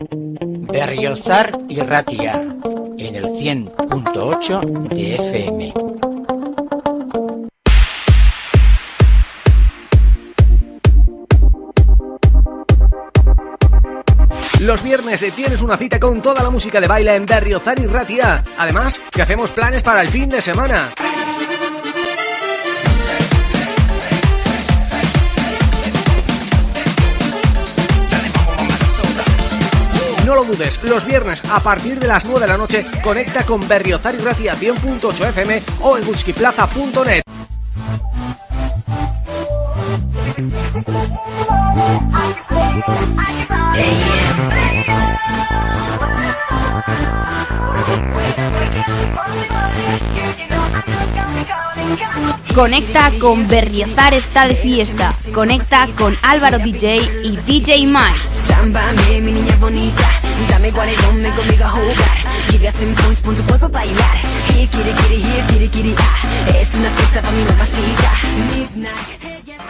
Berriozar y Ratia, en el 100.8 de FM. Los viernes tienes una cita con toda la música de baile en Berriozar y Ratia. Además, que hacemos planes para el fin de semana. No lo dudes, los viernes a partir de las 9 de la noche conecta con Berriozar y Ratia 100.8 FM o en guskiplaza.net. Conecta con Berriozar está de fiesta. Conecta con Álvaro DJ y DJ Mike. Sámbame, mi niña bonita, dame guaredón, ven conmigo a jugar. Llega a 100 points, pon tu cuerpo a bailar. Here, kiri, ah. Es una fiesta pa' mi mamacita. Midnight, hey, yes.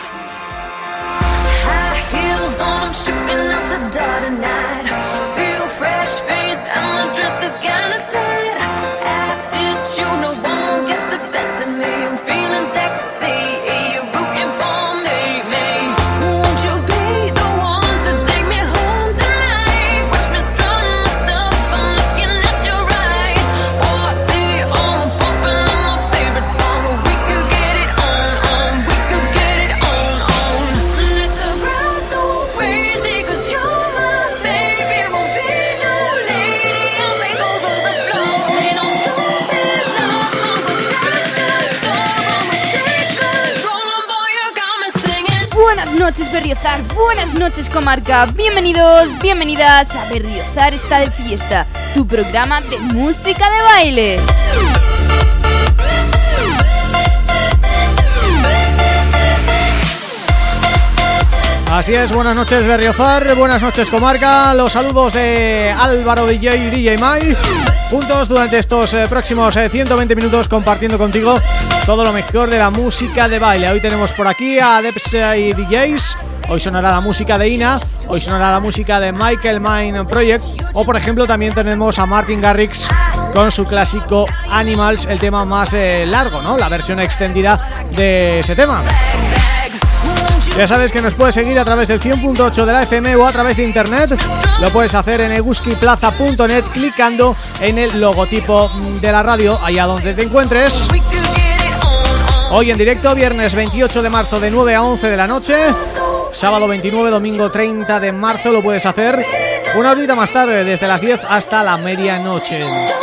High heels on, I'm shooting out the door tonight. Feel fresh faced, and my dress is kinda tight. Attitude, you know I won't get the best of me. I'm feeling sexy, you're rooting for me. Won't you be the one to take me home tonight? Watch me strut my stuff, I'm looking at your right. Party on, pumping on my favorite song. We could get it on, we could get it on. Let the crowd go crazy, 'cause you're my baby. Won't be no lady, I'll take over the floor. Ain't no stupid love song, 'cause that's just so wrong. We take control, and boy, you got me singing. Buenas noches Berriozar, buenas noches comarca. Bienvenidos, bienvenidas a Berriozar está de fiesta, tu programa de música de baile. Así es, buenas noches Berriozar, buenas noches comarca. Los saludos de Álvaro DJ y DJ Mai, juntos durante estos próximos 120 minutos compartiendo contigo todo lo mejor de la música de baile. Hoy tenemos por aquí a Debs y DJs. Hoy sonará la música de Ina, hoy sonará la música de Michael Mind Project, o por ejemplo también tenemos a Martin Garrix con su clásico Animals, el tema más largo, ¿no? La versión extendida de ese tema. Ya sabes que nos puedes seguir a través del 100.8 de la FM o a través de internet. Lo puedes hacer en eguskiplaza.net clicando en el logotipo de la radio, allá donde te encuentres. Hoy en directo, viernes 28 de marzo de 9 a 11 de la noche. Sábado 29, domingo 30 de marzo lo puedes hacer una horita más tarde, desde las 10 hasta la medianoche.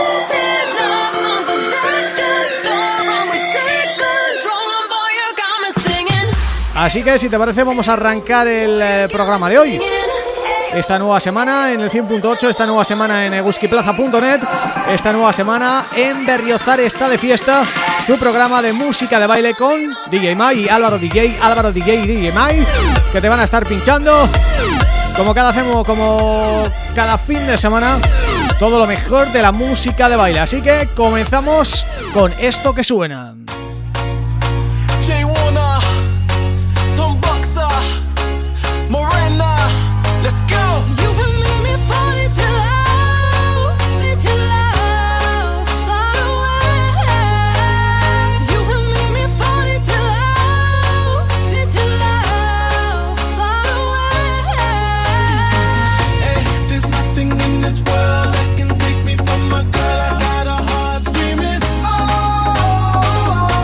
Así que si te parece vamos a arrancar el programa de hoy. Esta nueva semana en el 100.8, esta nueva semana en eguskiplaza.net, esta nueva semana en Berriozar está de fiesta, tu programa de música de baile con DJ Mai y Álvaro DJ y DJ Mai, que te van a estar pinchando como cada fin de semana todo lo mejor de la música de baile. Así que comenzamos con esto que suena. Let's go. You will make me fall deep in love, far away. You will make me fall deep in love, far away. Hey, there's nothing in this world that can take me from my girl. I got a heart screaming, oh.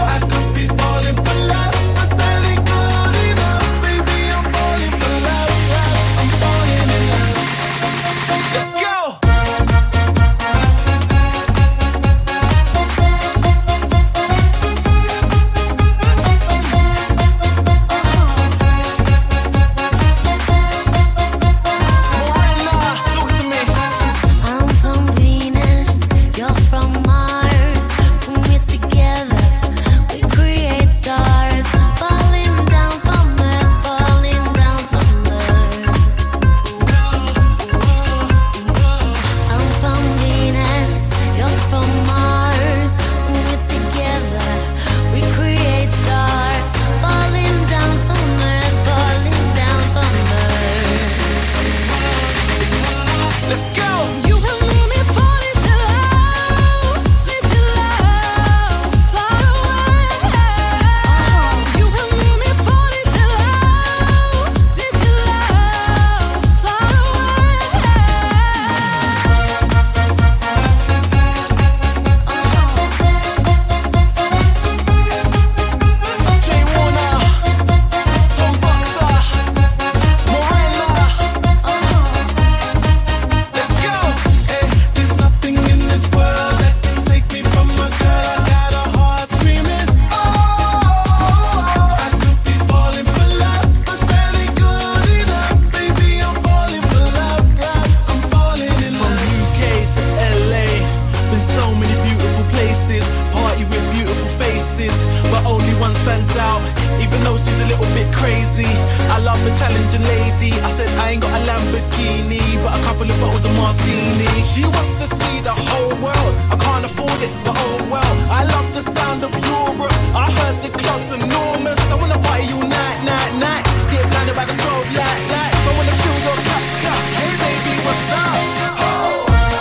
martini. She wants to see the whole world. I can't afford it, but oh well. I love the sound of Europe. I heard the club's enormous. I wanna party you night, night, night. Get blinded by the strobe light, light. So I wanna feel your cup, cup. Hey baby, what's up? Oh.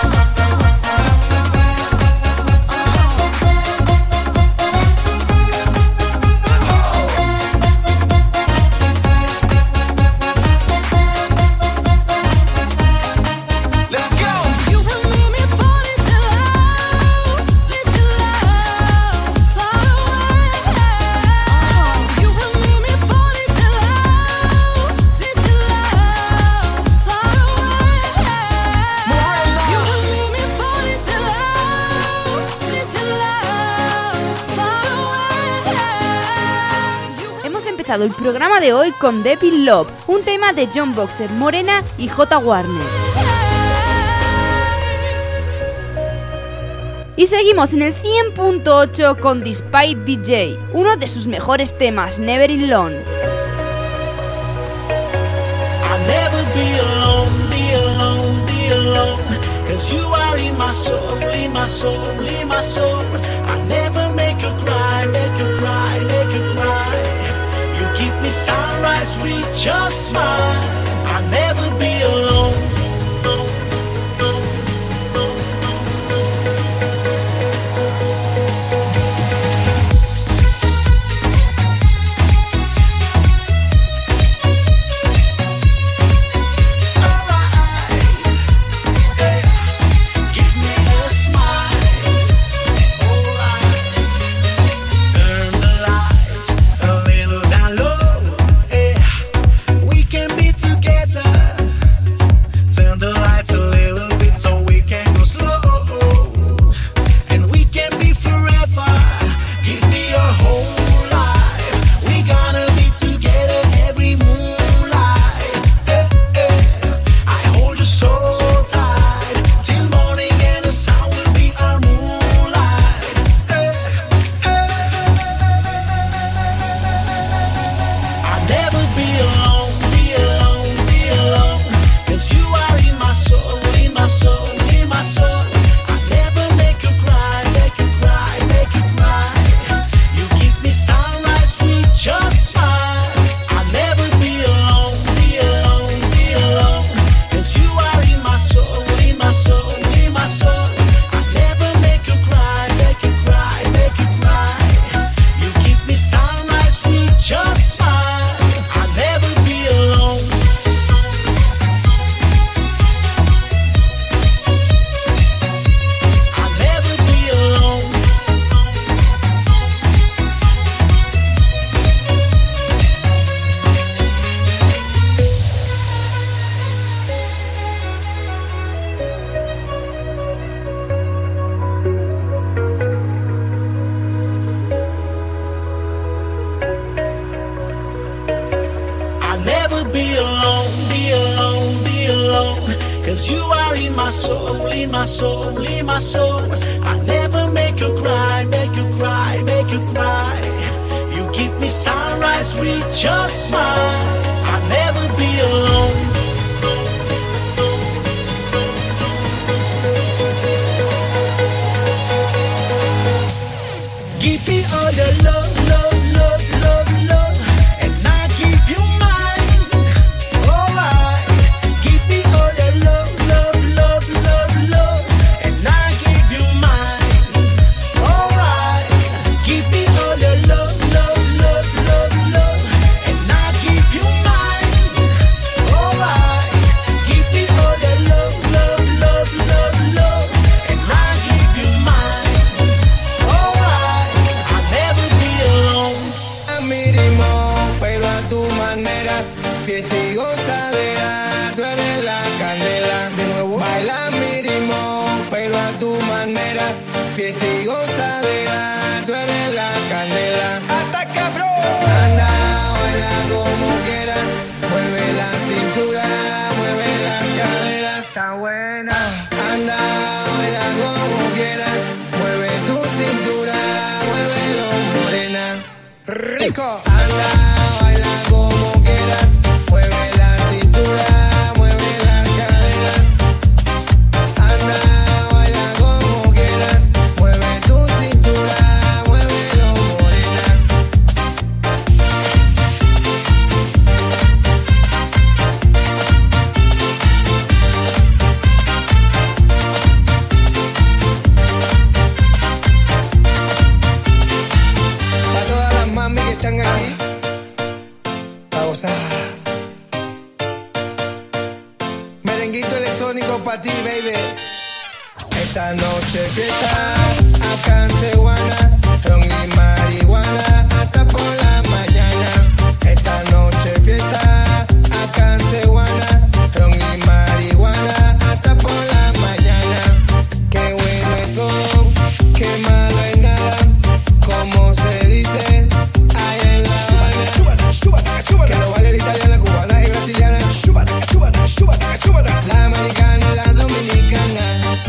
El programa de hoy con Devil Love, un tema de John Boxer, Morena y J. Warner. Y seguimos en el 100.8 con Despite DJ, uno de sus mejores temas, Never Alone. I'll never be alone, be alone, be alone. Cause you are in my soul, in my soul, in my soul. I'll never make you cry, make you cry, make you cry. You give me sunrise with your smile. I'll never be alone. pa' ti, baby. Esta noche fiesta, acá en Ceguana, ron y marihuana, hasta por la mañana. Esta noche fiesta, acá en Ceguana, ron y marihuana, hasta por la mañana. Qué bueno es todo, qué malo es nada, como se dice, ahí en La Habana. Que lo vale el italiana, cubana y brasiliana. La americana y la dominicana.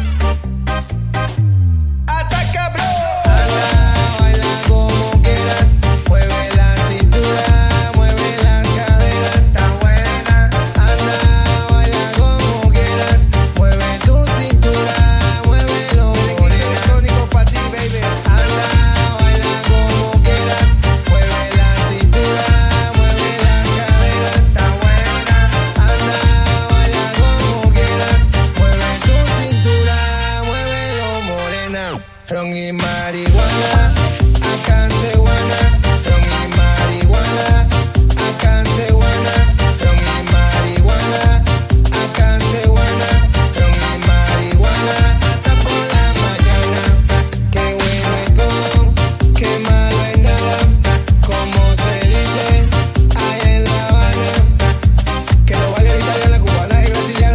Ataca, bro. Anda, baila como quieras. Mueve la cintura, mueve las caderas. Está buena. Anda, baila como quieras. Mueve tu cintura, muévelo. Electrónico pa' ti, baby. Anda, baila como quieras. Mueve la cintura, mueve las caderas. Está buena. Anda, baila como quieras. Mueve tu cintura, muévelo, morena. Ron y marihuana, acá en Ceguana. Ron y marihuana, acá en Ceguana. Ron y marihuana, acá en Ceguana. Ron y marihuana, hasta por la mañana. Qué bueno es todo, qué malo es nada, como se dice, ahí en La Habana. Que lo vale la italiana, cubana y brasiliana.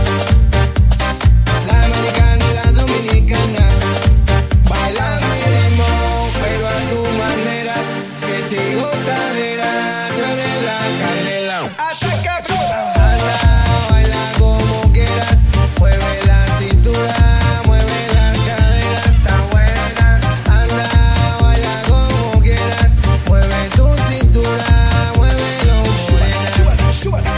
La americana y la dominicana. Baila mi ritmo, pero a tu manera. Que te gozadera, tú eres la canela. Ataca, anda, baila como quieras. Mueve la cintura, mueve las caderas. Está buena. Anda, baila como quieras. Mueve tu cintura, muévelo, morena.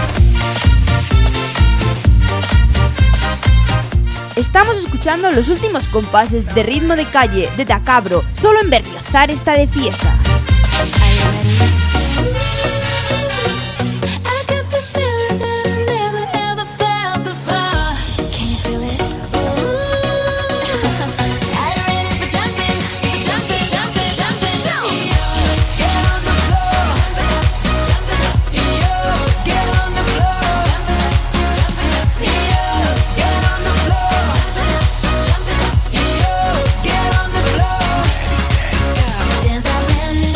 Estamos escuchando los últimos compases de ritmo de calle de Tacabro, solo en Berriozar está de fiesta. I got this feeling that I've never ever felt before. Can you feel it? Are you ready for jumping? Jumping, jumping, jumping, jumping. Get on the floor. Jumping up. Get on the floor. Jumping up. Get on the floor. Jumping up. Get on the floor. Dance like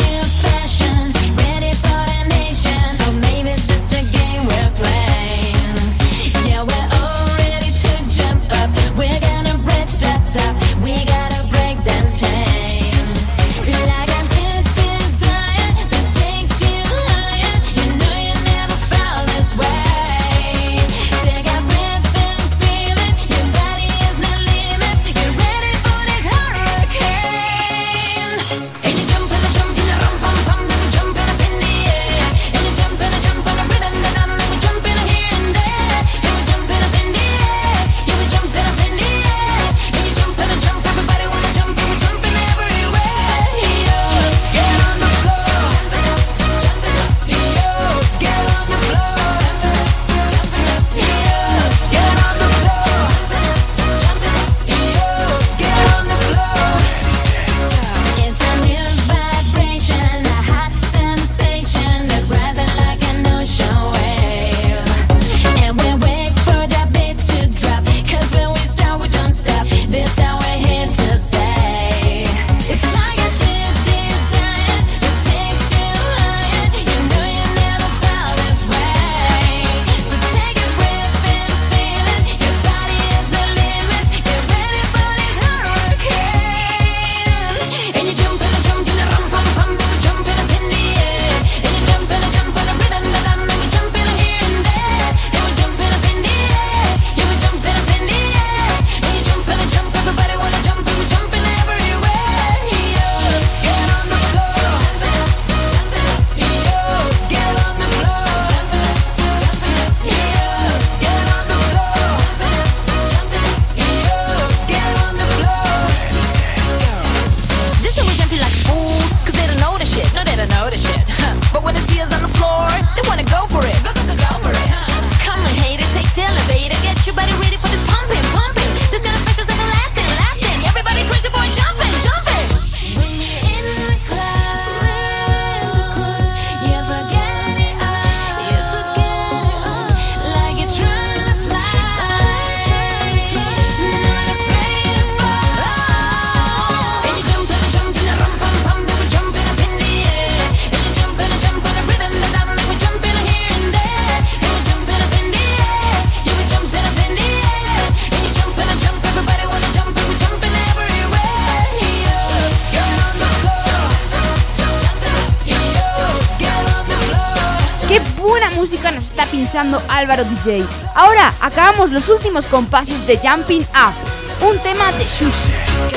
pinchando Álvaro DJ. Ahora acabamos los últimos compases de Jumping Up, un tema de Shushi.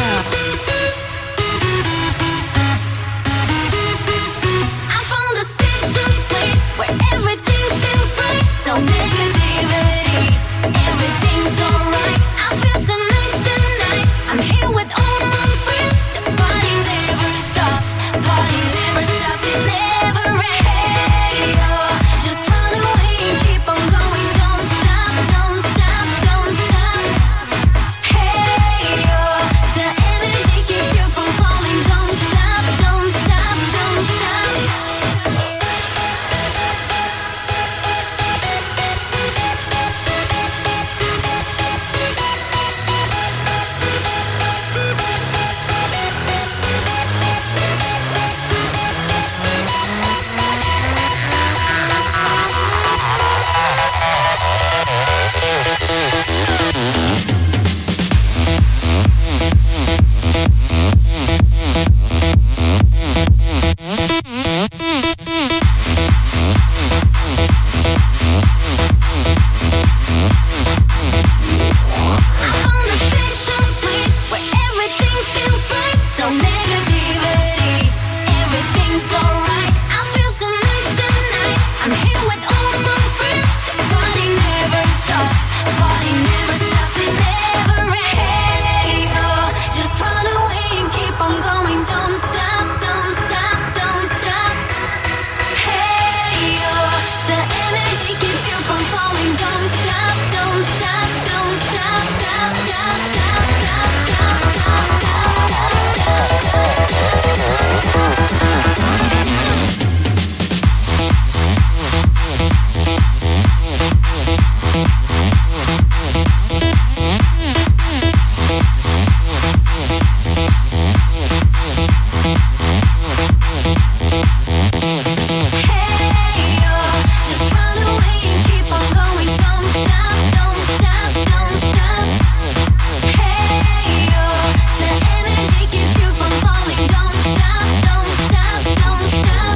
I found a special place where everything feels right. No negativity, everything's alright. I feel so nice tonight. I'm here with all my friends. The party never stops. Party never stops. It never ends. Just run away and keep on going. Don't stop, don't stop, don't stop. Hey, the energy keeps you from falling. Don't stop, don't stop, don't stop. I found a special place where everything feels right. No negativity, everything's alright. I feel so nice tonight. I'm here with all my friends. The party never stops. Party never stops. It never ends. Just run away and keep on going. Don't stop, don't stop, don't stop. Hey, the energy keeps you from falling. Don't stop, don't stop, don't stop, stop, stop, stop, stop, Hey, just run away and keep on going. Don't stop, don't stop, don't stop. Hey, the energy keeps you from falling. Don't stop, don't stop, don't stop.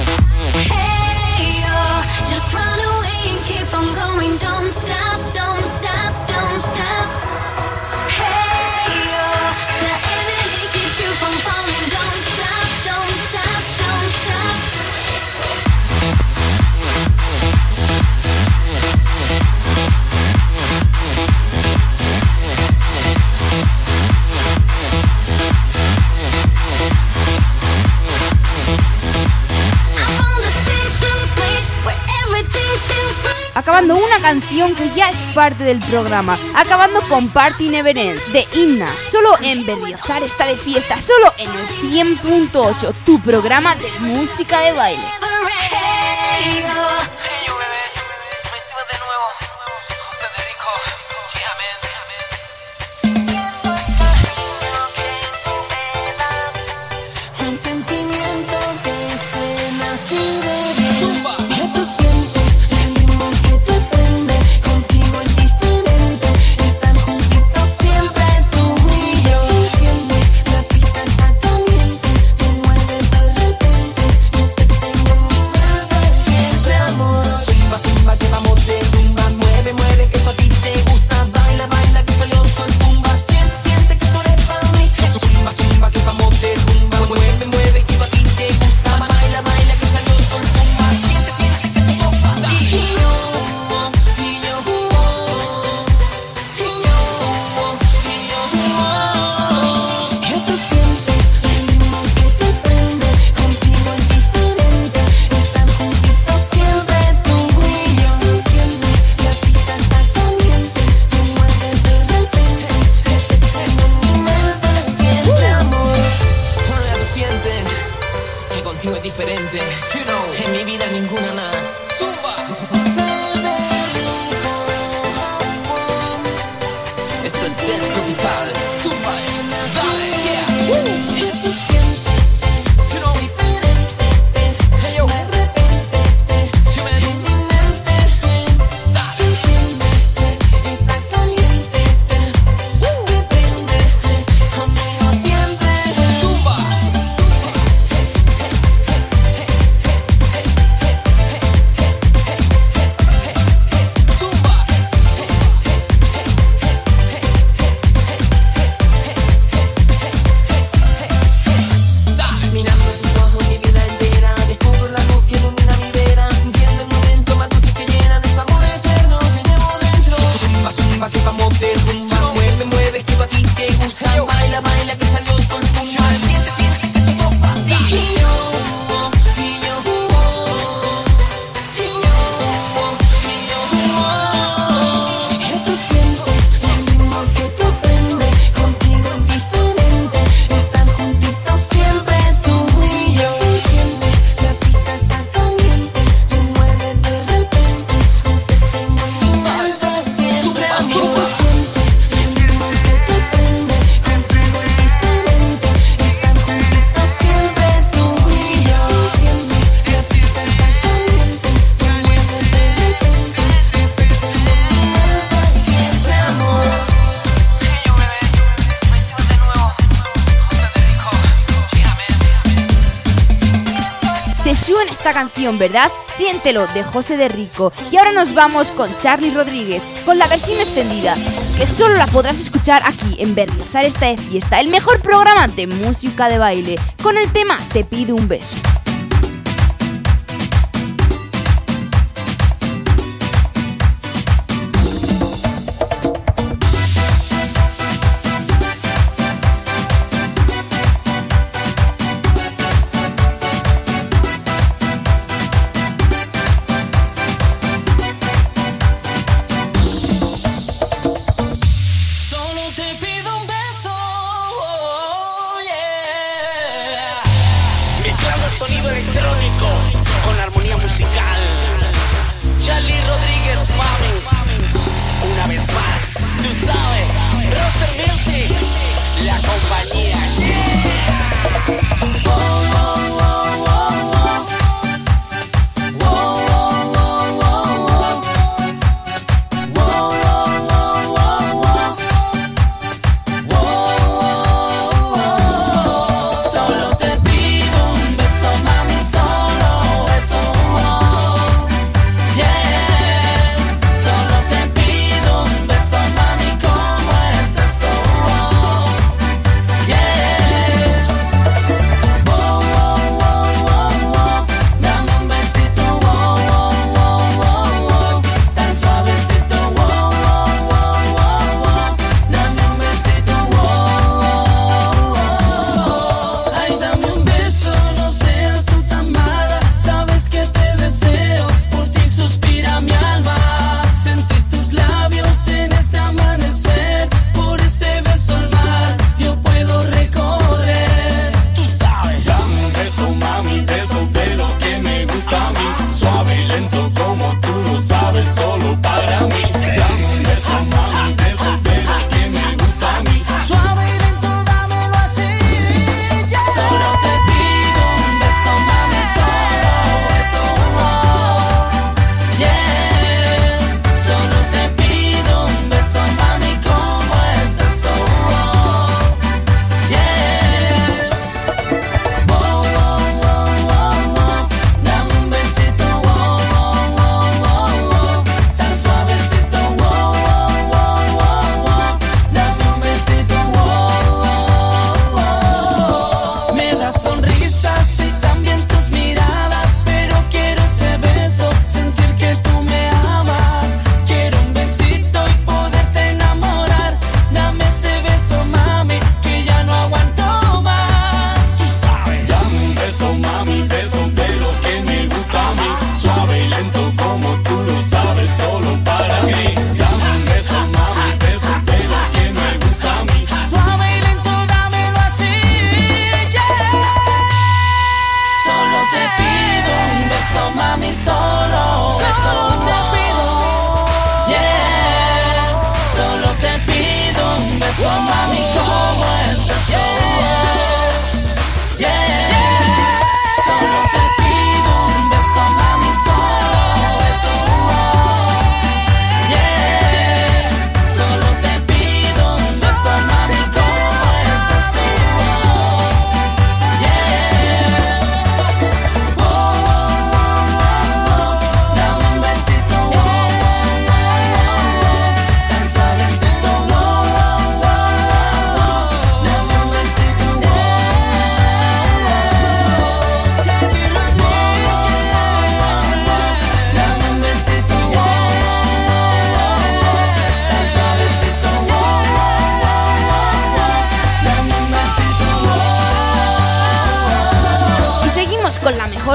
Hey, just run away and keep on going. Don't stop, don't stop, don't stop. Hey, the energy keeps you from falling. Don't stop, don't stop, don't stop. I found a special place where everything feels right. Acabando una canción que ya es parte del programa, acabando con Party Never Ends de Inna, solo en Berriozar está de fiesta, solo en el 100.8, tu programa de música de baile. Never ends. Hey yo bebé, me hicimos de nuevo, José de Rico, yeah man. Sintiendo el cariño que tú me das, un sentimiento que suena así de bien. Que tú sientes el ritmo que te prende, contigo es diferente, estar juntitos siempre tú y yo. Siente, la pista está caliente, te mueves de repente, yo te tengo en mi mente, siempre amor. Zumba, zumba, que vamos de rumba, mueve, mueve, que esto a ti te gusta, baila, baila, que salió sol tumba, siente, siente que tú eres para mí. Zumba, zumba, que vamos de rumba, mueve, mueve, que esto a ti te gusta, baila, baila, que salió sol tumba, siente, siente que te gusta. Y yo, que tú sientes el ritmo que te prende, contigo es diferente, estar juntitos siempre tú y yo. Siente, la pista está caliente, te mueves de repente, te tengo en mi mente, siempre amor. Bueno, ya tú sientes que contigo es diferente, en mi vida ninguna más. Zumba. Esto es Dance Tropical. Zumba. Dale, yeah. Que tú sientes, diferente, hey yo, de repente, en mi mente, se enciende, está caliente, te prende, conmigo siempre. Zumba. de rumba. Mueve, mueve, que a ti te gusta. Baila, baila, que salió todo el mundo. Siente, siente que todo pa' ti. Y yo, Tú sientes el ritmo que te prende, contigo es diferente, están juntitos siempre tú y yo. Se enciende, la pista está caliente, te mueves de repente, te tengo en mi mente siempre. Tú sientes el ritmo que te prende, contigo es diferente, están juntitos siempre tú y yo. Se enciende, la pista está caliente, te mueves de repente, te tengo en mi mente siempre, amor. hey yo bebé, lo hicimos de nuevo. José de Rico, yeah man. Te suena esta canción, ¿verdad? Siéntelo, de José de Rico. Y ahora nos vamos con Charly Rodríguez, con la versión extendida, que solo la podrás escuchar aquí en Berriozar está de fiesta, el mejor programa de música de baile, con el tema Te pido un beso. Solo te pido un beso, yeah. Mezclando el sonido electrónico con la armonía musical. Charly Rodríguez, mami. Una vez más, tú sabes, Roster Music, la compañía. Solo te pido un beso, mami, solo eso, yeah. Solo te pido un beso, mami, como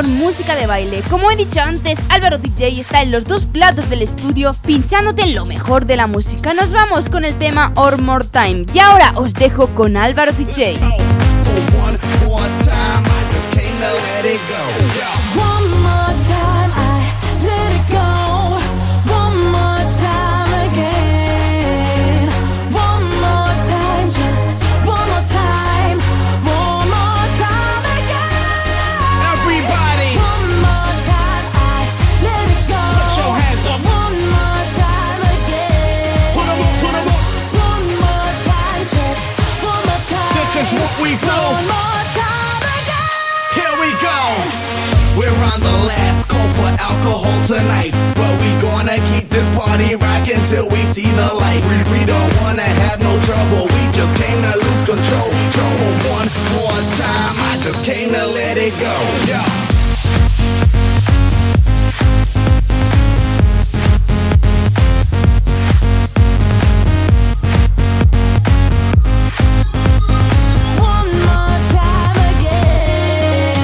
mejor música de baile. Como he dicho antes, Álvaro DJ está en los dos platos del estudio pinchándote lo mejor de la música. Nos vamos con el tema One More Time. Y ahora os dejo con Álvaro DJ. One more time, I just came to let it go. One more time, I let it go. One more time again. One more time, just one more time. One more time again. Everybody, One more time, I let it go. put your hands up. One more time again. Put 'em up, put 'em up. One more time, just one more time. This is what we do. One more time again. Here we go. We're on the last call for alcohol tonight, but we gonna keep this party rocking till we see the light. We don't wanna have no trouble. We just came to lose control. One more time, I just came to let it go. Yeah. One more time again.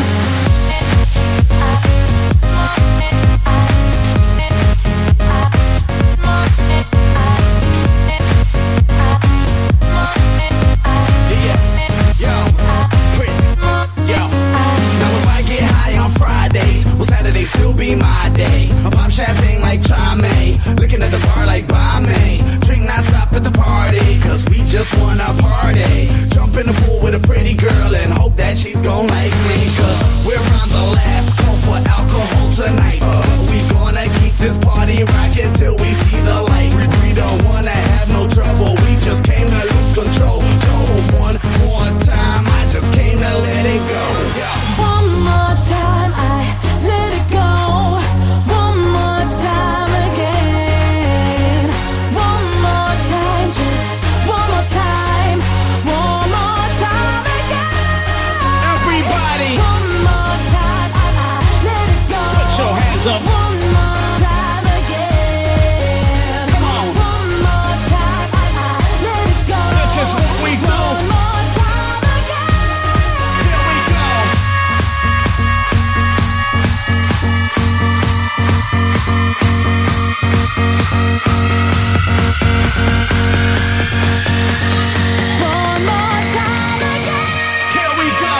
Now if I get high on Fridays, will Saturday still be my day? I pop champagne like Trame, looking at the bar like Bame. Drink non-stop at the party, cause we just wanna party. Jump in the pool with a pretty girl and hope that she's gon' like me. Cause we're on the last call for alcohol tonight. We gonna keep this party rocking till we see the light. We don't wanna have no trouble, we just came to lose control. So one more time, I just came to let it go. One more time, I let it go. One more time again. One more time, just one more time. One more time again. Everybody, One more time, I let it go. put your hands up. One more time again. Come on. One more time, I let it go. This is what we do. One more time again. Here we go. One more time again. Here we go.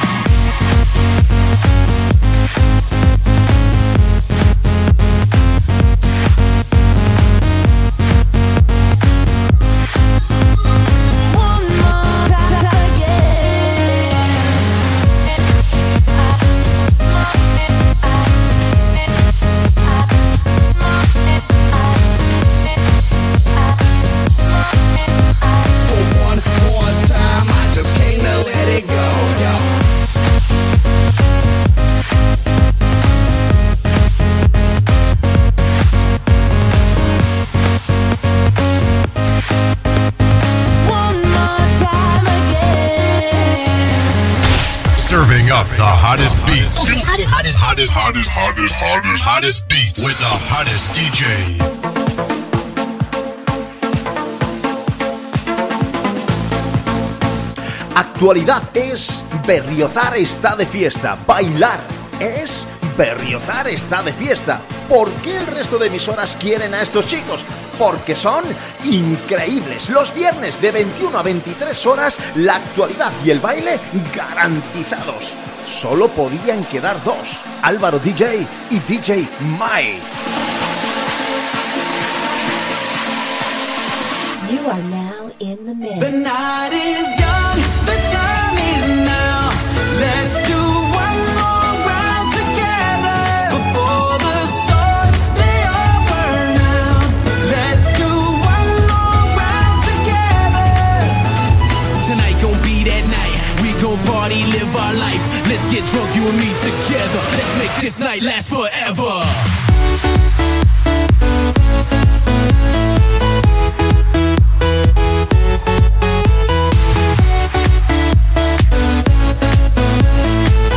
One more time again. For one more time, I just came to let it go. Yo. One more time again. Serving up the hottest beats. Hottest beats with the hottest DJ. Actualidad es Berriozar está de fiesta. Bailar es Berriozar está de fiesta. ¿Por qué el resto de emisoras quieren a estos chicos? Porque son increíbles. Los viernes de 21 a 23 horas, la actualidad y el baile garantizados. Solo podían quedar dos, Álvaro DJ y DJ Mai. You are now in the mix. The night is young, the time is now. Let's do one more round together before the stars they all burn out. Let's do one more round together. Tonight gon' be that night. We gon' party, live our life. Let's get drunk, you and me together. Let's make this night last forever.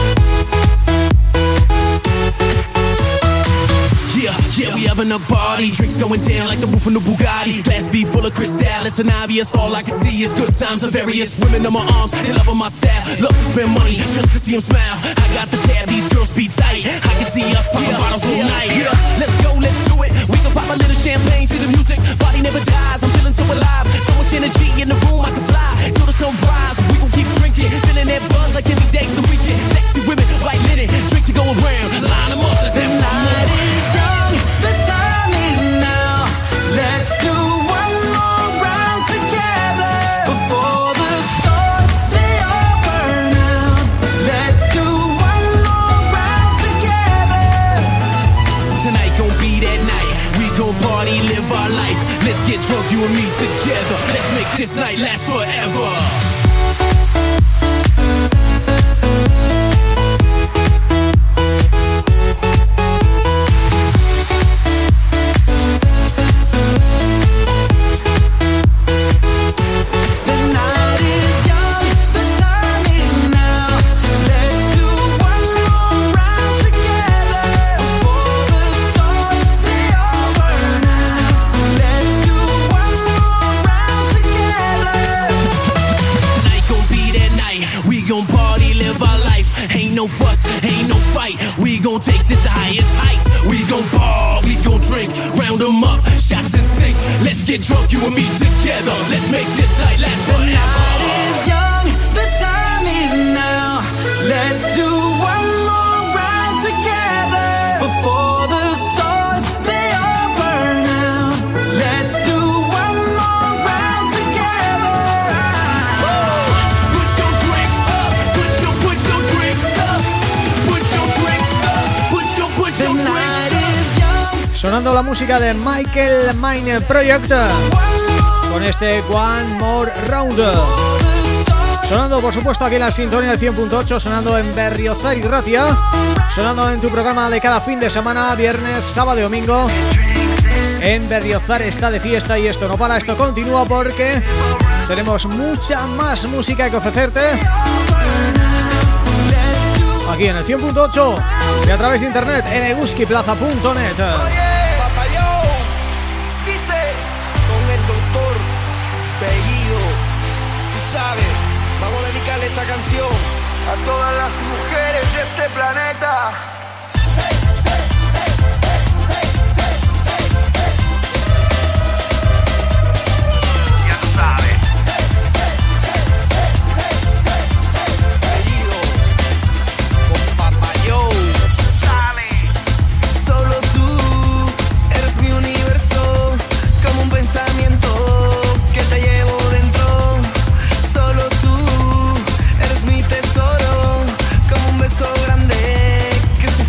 Yeah, we having a party. party. Drinks going down like the roof of the Bugatti. Glass B full of crystal, it's an obvious. All I can see is good times of various women in my arms. They loving my style, love to spend money just to see them smile. I got the tab, these girls be tight. I can see us popping bottles all night. Yeah, let's go, let's do it. We can pop a little champagne to the music. Body never dies, I'm feeling so alive. So much energy in the room, I can fly till the sunrise. We gon' keep drinking, feeling that buzz like every day's the weekend. Sexy women, white linen, drinks are going round. Line them up, let's have one more. Is young, the time is now. Let's do one more round together before the stars they all burn out. Let's do one more round together. Tonight gon' be that night. We gon' party, live our life. Let's get drunk, you and me together. Let's make this night last forever. Ain't no fuss, ain't no fight. We gon' take this to highest heights. We gon' ball, we gon' drink. Round 'em up, shots in sync. Let's get drunk, you and me together. Let's make this night last forever. The night is young, the time is now. Let's do one more round together before the stars they all burn out. Let's do one more round together. Put your drinks up, put your drinks up, put your drinks up, put your The drinks night up. is young. Sonando la música de Michael Mine Project con este One More Round. Sonando por supuesto aquí en la sintonía del 100.8, sonando en Berriozar y Ratia, sonando en tu programa de cada fin de semana, viernes, sábado y domingo. En Berriozar está de fiesta y esto no para, esto continúa porque tenemos mucha más música que ofrecerte aquí en el 100.8 y a través de internet en eguskiplaza.net. Papayón, dice con el doctor Bellido, tú sabes, vamos a dedicarle esta canción a todas las mujeres de este planeta. Ya tú sabes. Bellido, con Papayón, dale. Solo tú eres mi universo, como un pensamiento que te llevo dentro. Solo tú eres mi tesoro, como un beso grande que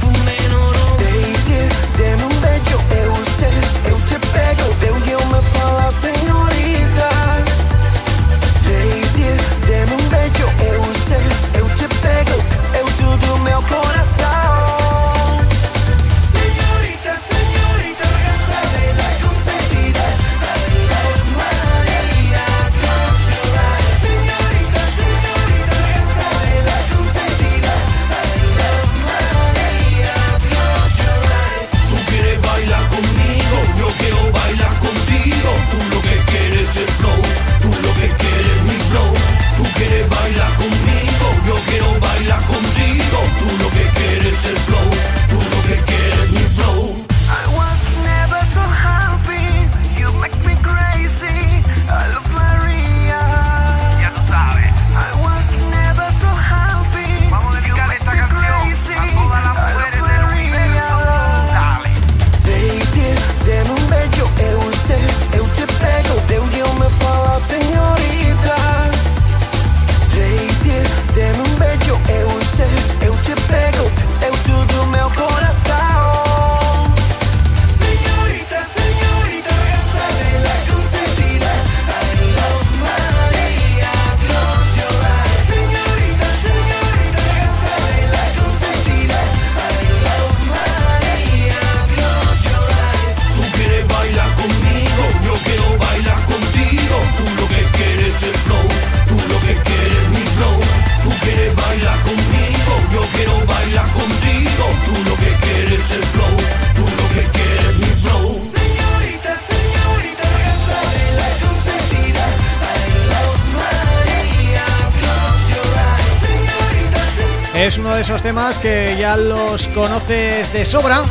Es uno de esos temas que ya los conoces de sobra,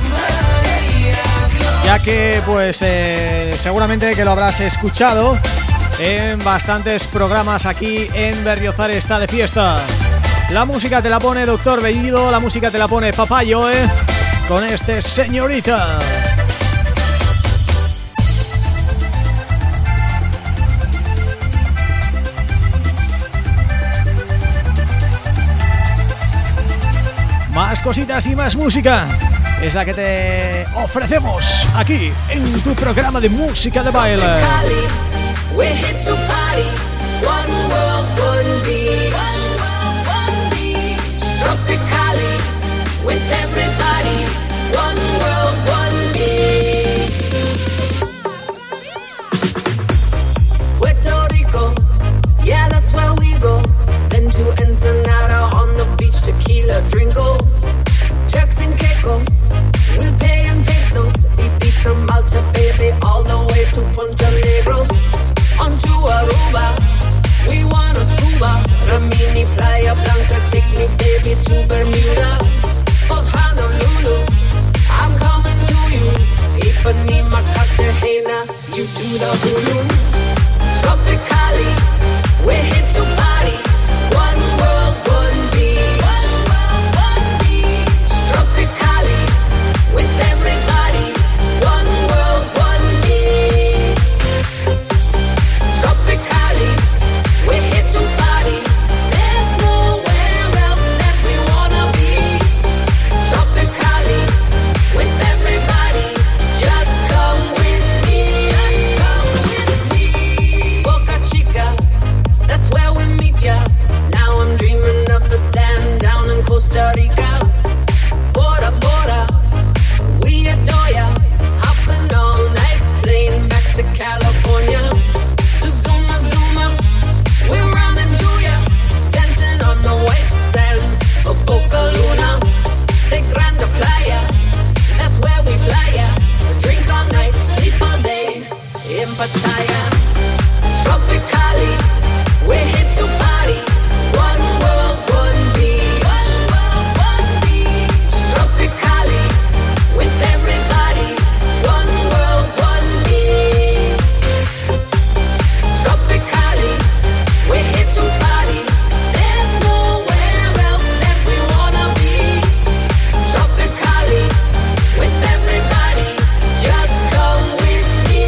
ya que pues seguramente que lo habrás escuchado en bastantes programas aquí en Berriozar está de fiesta. La música te la pone Doctor Bellido, la música te la pone Papá Joe con este Señorita. Más cositas y más música es la que te ofrecemos aquí en tu programa de música de baile. We're here to party, one world, one beat. Tropicali, with everybody, one world, one beat. Puerto Rico, yeah, that's where we go. Then to Ensenada on the beach, tequila, drinko. Turks and Caicos, we'll pay in pesos. Ibiza, Malta, baby, all the way to Punta Negros. On to Aruba, we wanna scuba. Rimini, Playa Blanca, take me baby to Bermuda. Port Honolulu, I'm coming to you. Ipanema, Cartagena, you do the hulu. Tropicali, we're here to party. One world, one beat. Tropicali, with everybody. One world, one beat. Tropicali, we're here to party. There's nowhere else that we wanna be. Tropicali, with everybody. Just come with me. Boca Chica, that's where we meet ya. Now I'm dreaming of the sand down in Costa Rica. Bora Bora, we adore ya. Hopping all night, plane back to California. Zuma Zuma, we're running to ya. Dancing on the white sands of Boca Luna. Stay Grande Playa, that's where we fly ya. Drink all night, sleep all day in Pattaya. Tropicali, we're here to party. One world, one beat. Tropicali, with everybody. One world, one beat. Tropicali, we're here to party. There's nowhere else that we wanna be. Tropicali, with everybody. Just come with me.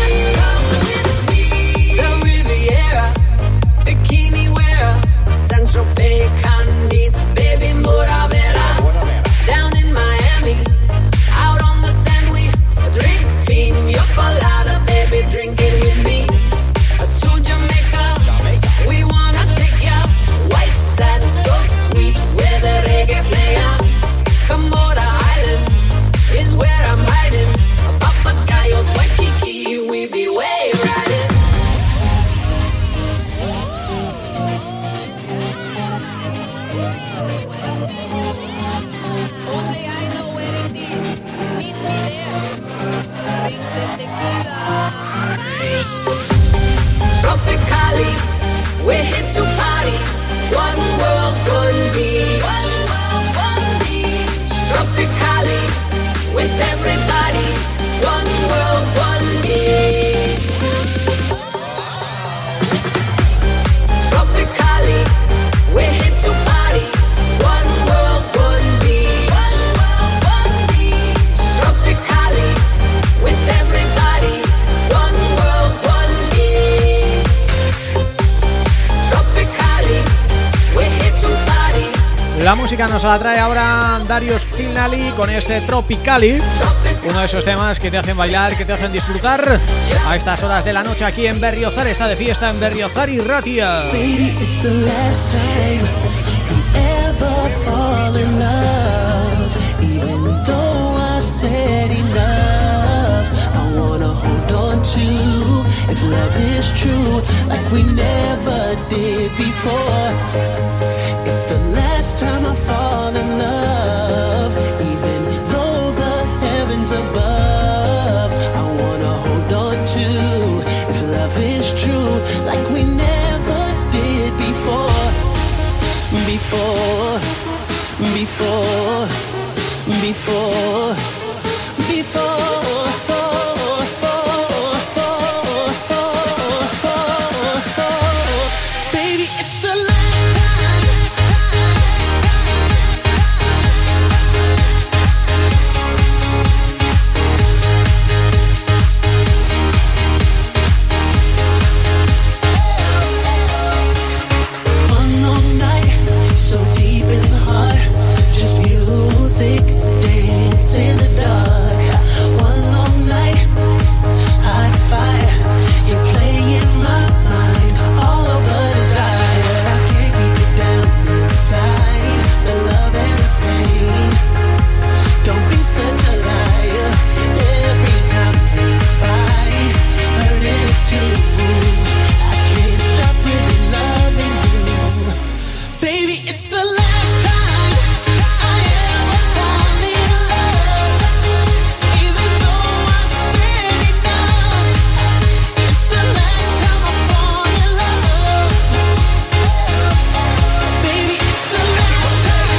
The Riviera, bikini wearer, Central Bay, Candice, baby, Moravera. Down in Miami, out on the sand, we drink pina colada, baby, drink it with me. To Jamaica, we wanna take ya. White sand, so sweet, where the reggae player. Comoda Island is where I'm hiding. Papagayos, Waikiki, we be wave riding. Only I know where it is. Meet me there. Drink the tequila. Tropicali, we're here to party. One world, one beat. Tropicali, with everybody. One world, one beat. Tropicali, we're here to party. One world, one beat. Tropicali, with everybody. One world, one beat. Tropicali, we're here to party. La música nos la trae ahora Darius Finali con este Tropicali, uno de esos temas que te hacen bailar, que te hacen disfrutar a estas horas de la noche aquí en Berriozar está de fiesta en Berriozar y Ratia. Baby, it's the last time we ever fall in love. Even though I said enough, I wanna hold on to. If love is true, like we never did before. It's the last time I fall in love. Even though the heavens above, I wanna hold on to. If love is true, like we never did before. before. Baby, it's the last time. One long night, so deep in the heart, just music, dance in the dark. One long night, hot fire, you play in my mind, all over desire. I can't keep it down inside, the love and the pain. Don't be such a liar. Every time we fight, hurting is too. I can't stop really loving you. Baby, it's the last time I ever fall in love. Even though I said enough, it's the last time I fall in love. Baby, it's the last time.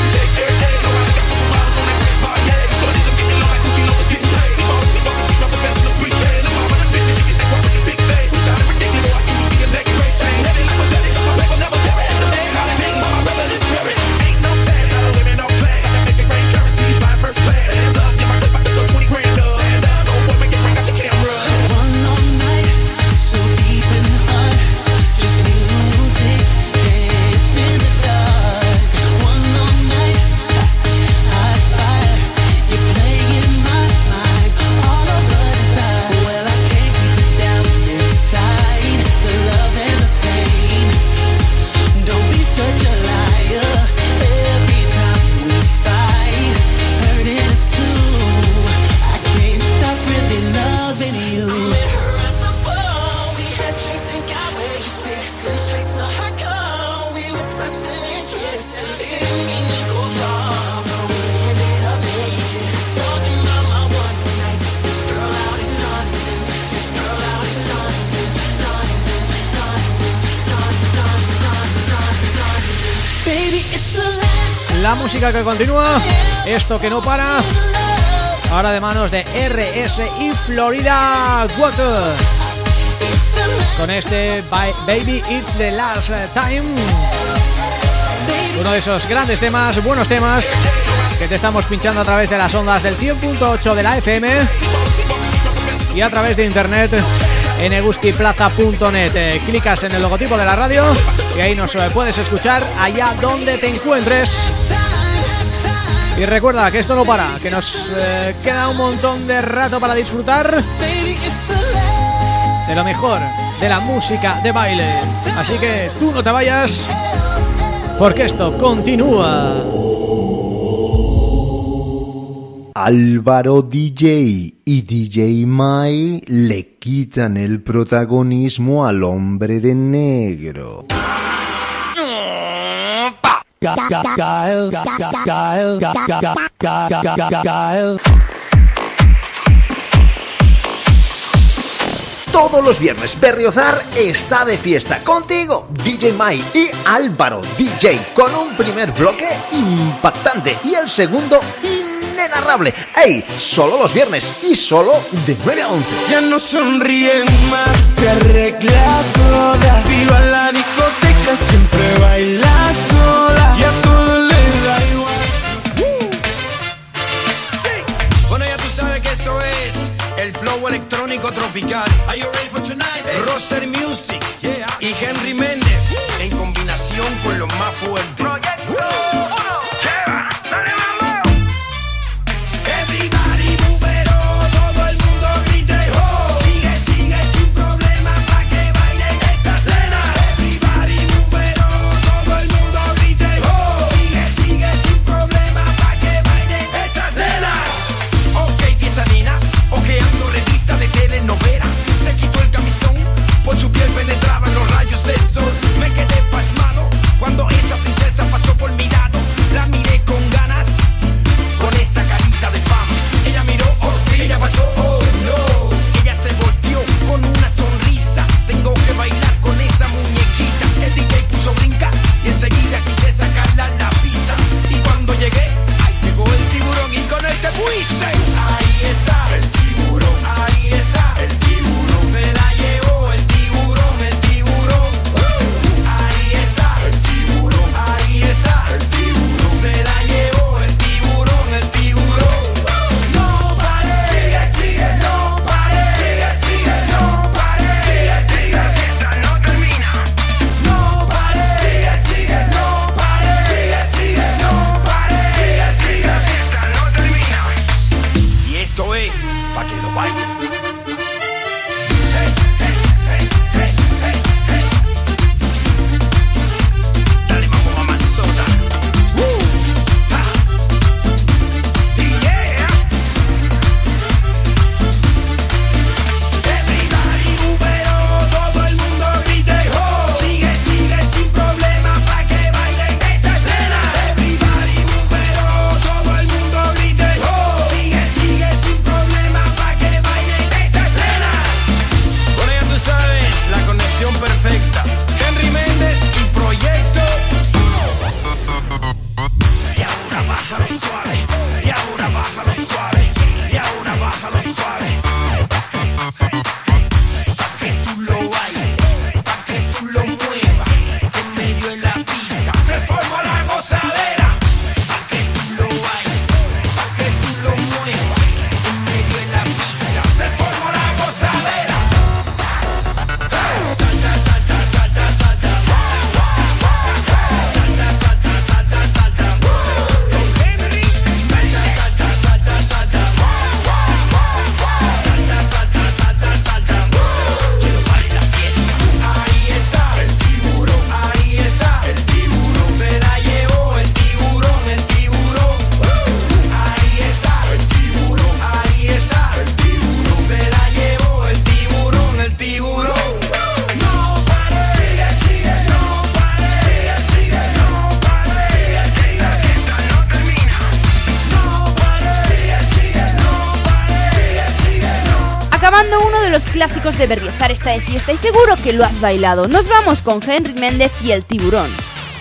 One long night, so deep in the heart, just music, dance in the dark. One long night, hot fire, you play in my mind, all over desire. Well, I can't keep it down inside, the love and the pain. Don't be such a liar. Every time we fight, hurting us too. I can't stop really loving you. I met her at the bar, we had drinks and got wasted. Went straight to her car, we were touching and kissing. Didn't mean to go far, but we ended up naked. Talking about my one night, this girl out in London, this girl out in London, London. Baby, it's the last. La música que continúa, esto que no para, ahora de manos de RSI Florida Water, con este Baby It's the Last Time, uno de esos grandes temas, buenos temas que te estamos pinchando a través de las ondas del 100.8 de la FM y a través de internet en eguskiplaza.net. Clicas en el logotipo de la radio y ahí nos puedes escuchar allá donde te encuentres. Y recuerda que esto no para, que nos queda un montón de rato para disfrutar de lo mejor de la música de baile. Así que tú no te vayas, porque esto continúa. Álvaro DJ y DJ Mai le quitan el protagonismo al hombre de negro. Todos los viernes Berriozar está de fiesta contigo, DJ Mai y Álvaro DJ, con un primer bloque impactante y el segundo inenarrable. ¡Ey! Solo los viernes y solo de 9 a 11. Ya no sonríe más, se arregla toda. Si va a la discoteca siempre baila sola y a todo le da igual. Sí. Bueno, ya tú sabes que esto es el flow electrónico tropical. Are you ready for tonight? Roster Music, yeah. Y Henry Méndez en combinación con lo más fuerte. Proyecto 1. Dale mambo. Everybody move it all, todo el mundo grite ho. Sigue, sigue sin problema pa' que bailen esas nenas. Everybody move it all, todo el mundo grite ho. Sigue, sigue sin problema pa' que bailen esas nenas. Ok, esa nena, ojeando revista de telenovela. Se quitó el camisón, por su piel penetraban los rayos de clásicos de Berriozar está de fiesta y seguro que lo has bailado. Nos vamos con Henry Méndez y El Tiburón.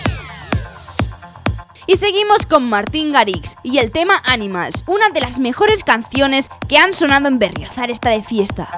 Y seguimos con Martín Garrix y el tema Animals, una de las mejores canciones que han sonado en Berriozar está de fiesta.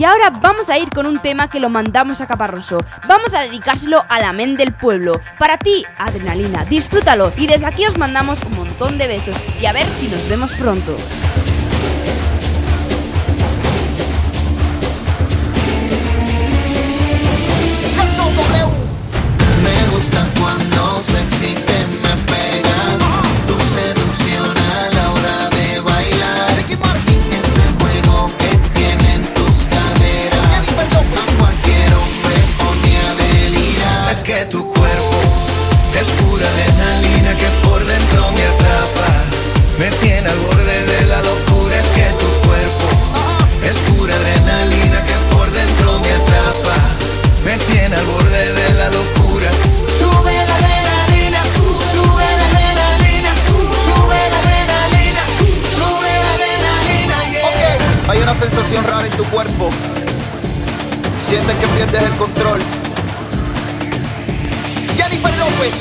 Y ahora vamos a ir con un tema que lo mandamos a Caparroso. Vamos a dedicárselo a la men del pueblo. Para ti, Adrenalina, disfrútalo. Y desde aquí os mandamos un montón de besos. Y a ver si nos vemos pronto. Me gusta cuando sexy te me pegas, tu seducción a la hora de bailar, ese juego que tienen tus caderas, a cualquier hombre pone a delirar. Es que tu cuerpo es pura adrenalina que por dentro me atrapa, me tiene al borde de la locura. Es que tu cuerpo es pura adrenalina que por dentro me atrapa, me tiene al borde de la locura. Sube la adrenalina, sube la adrenalina, sube la adrenalina, sube la adrenalina, yeah. Ok, hay una sensación rara en tu cuerpo. Sientes que pierdes el control. Jennifer López.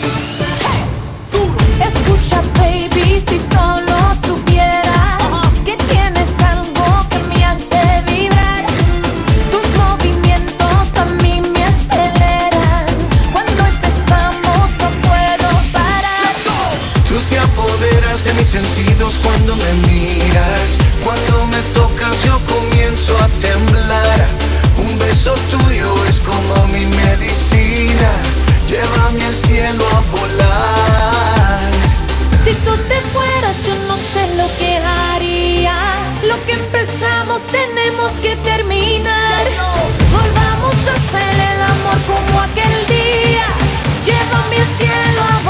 Escucha, baby, si solo supieras que tienes algo que me hace vibrar. Tus movimientos a mí me aceleran. Cuando empezamos no puedo parar. Tú te apoderas de mis sentidos cuando me miras. Cuando me tocas yo comienzo a temblar. Un beso tuyo es como mi medicina. Llévame al cielo a volar. Si tú te fueras yo no sé lo que haría. Lo que empezamos tenemos que terminar. Volvamos a hacer el amor como aquel día. Llévame al cielo a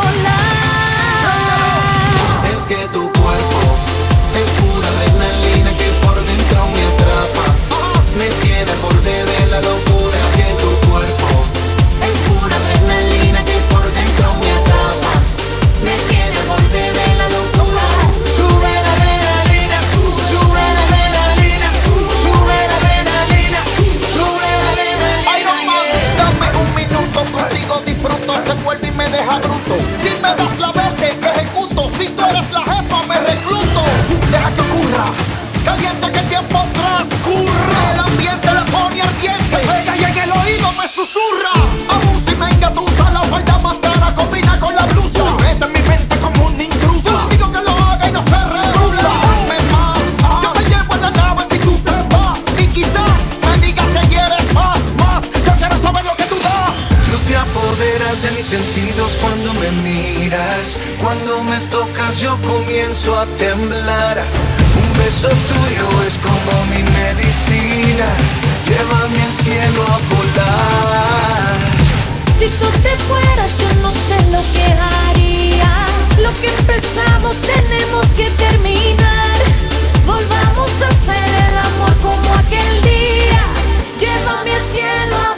volar. Es que tu cuerpo es pura adrenalina que por dentro me atrapa, me tiene al borde de la locura. Es que tu cuerpo es pura adrenalina que por dentro me atrapa, me tiene al borde de la locura. Sube la adrenalina, sube la adrenalina, sube la adrenalina, sube la adrenalina. Iron Man, dame un minuto, contigo disfruto, se vuelve y me deja bruto. Si me das la verde, ejecuto. Si tú eres la jefa, me recluto. Deja que ocurra, caliente que el tiempo transcurra. El ambiente la pone ardiente, se pega y en el oído me susurra. Aún si me engatusa, la falda más cara combina con la blusa. Se mete en mi mente como un intruso. Digo que lo haga y no se rehúsa. Dame más, yo te llevo en la nave si tú te vas. Y quizás me digas que quieres más. Yo quiero saber lo que tú das. Tú te apoderas de mis sentidos cuando me miras. Cuando me tocas yo comienzo a temblar. Un beso tuyo es como mi medicina. Llévame al cielo a volar. Si tú te fueras yo no sé lo que haría. Lo que empezamos tenemos que terminar. Volvamos a hacer el amor como aquel día. Llévame al cielo a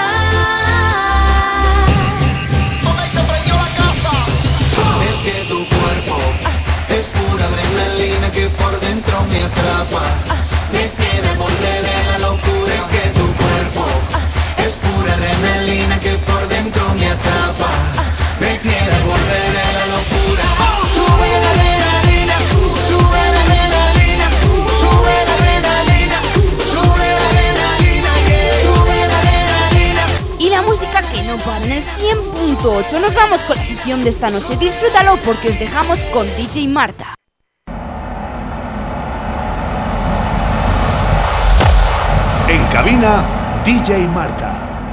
volar. Se prendió la casa. Es que tu cuerpo es pura adrenalina que por dentro me atrapa, me tiene al borde de la locura. Es que tu cuerpo es pura adrenalina que por dentro me atrapa, me tiene al borde de la locura. Sube la adrenalina, sube la adrenalina, sube la adrenalina, sube la adrenalina, yeah. Sube la adrenalina. Y la música que no para en el 100.8. Nos vamos con la sesión de esta noche. Disfrútalo porque os dejamos con DJ Marta. En cabina, DJ Marta.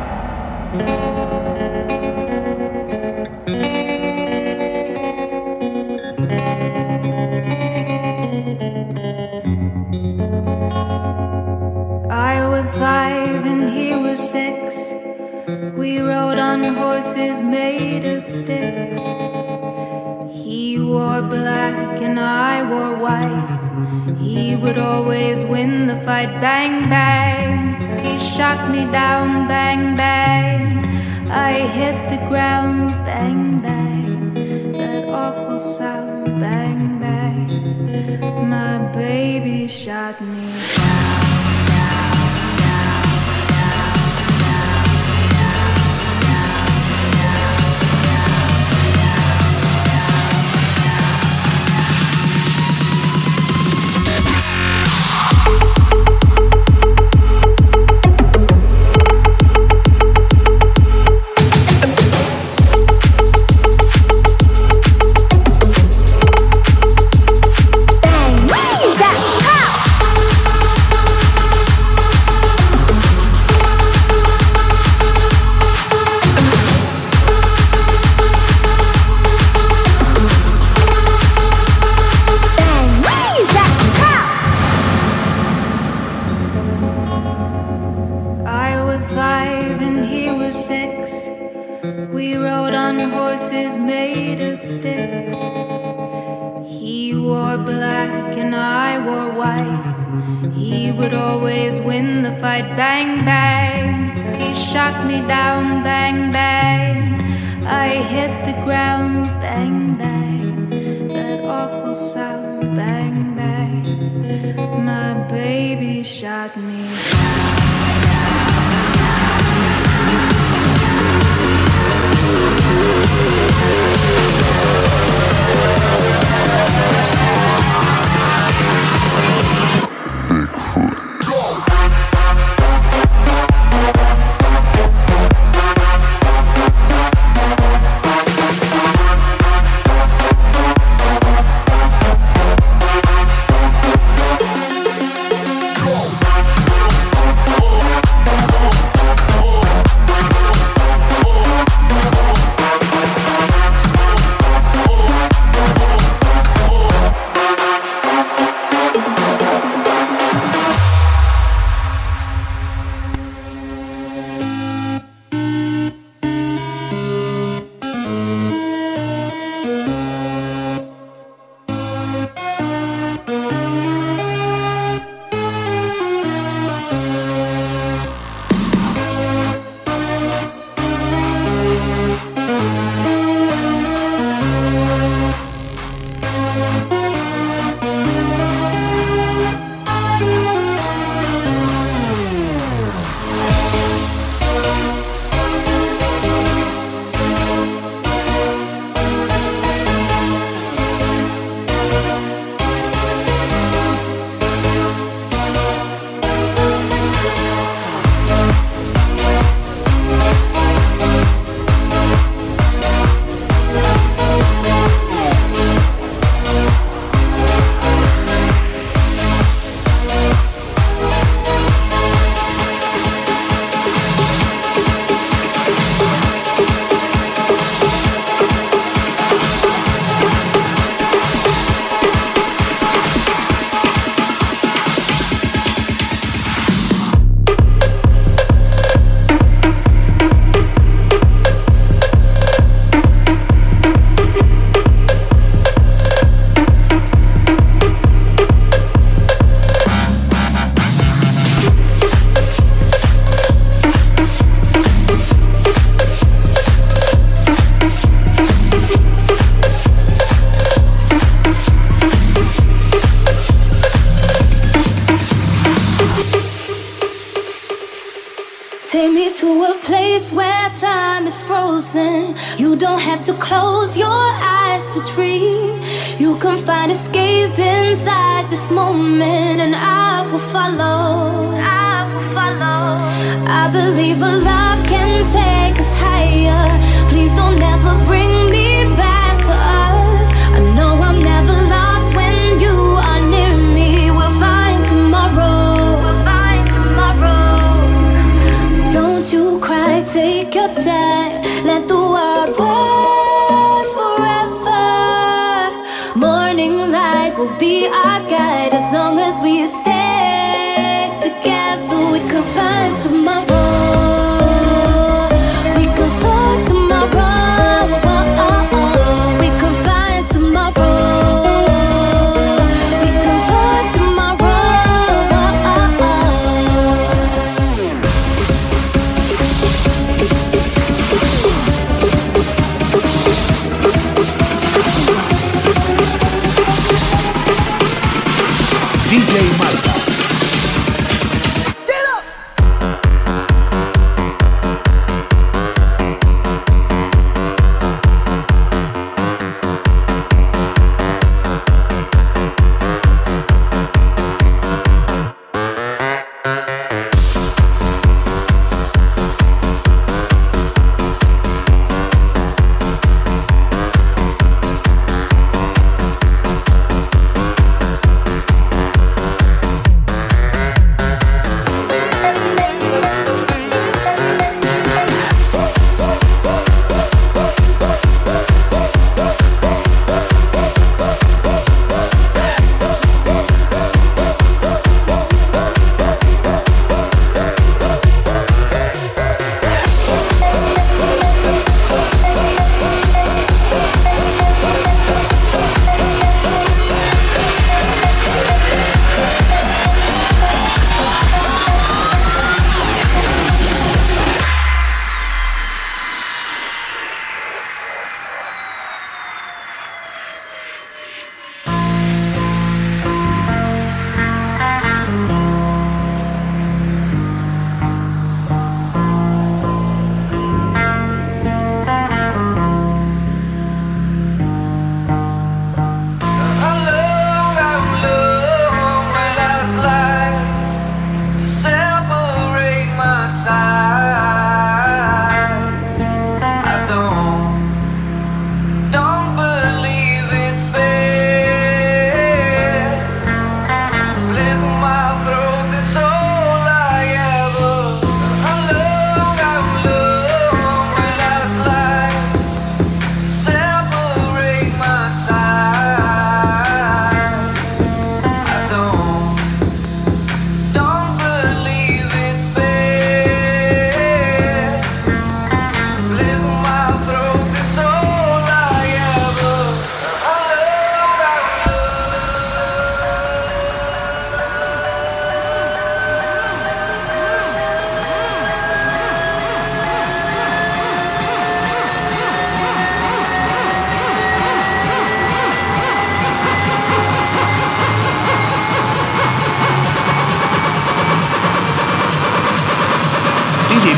I was 5 and he was 6. We rode on horses made of sticks. He wore black and I wore white. He would always win the fight. Bang, bang. He shot me down. Bang, bang. I hit the ground. Bang, bang. That awful sound. Bang, bang. My baby shot me down. on horses made of sticks. He wore black and I wore white. He would always win the fight. Bang, bang. He shot me down. Bang, bang. I hit the ground. Bang, bang. That awful sound. Bang, bang. My baby shot me down. Take me to a place where time is frozen. You don't have to close your eyes to dream. You can find escape inside this moment, and I will follow. I will follow. I believe a love can take us higher. Please don't ever bring me back to us. I know I'm never lost when you are near me. We'll find tomorrow. We'll find tomorrow. Don't you cry, take your time. Let the world wait forever. Morning light will be our guide. As long as we stay together, we can find tomorrow. We can find tomorrow. We can find tomorrow. We can find tomorrow. DJ Marta.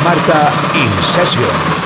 Marta in Session.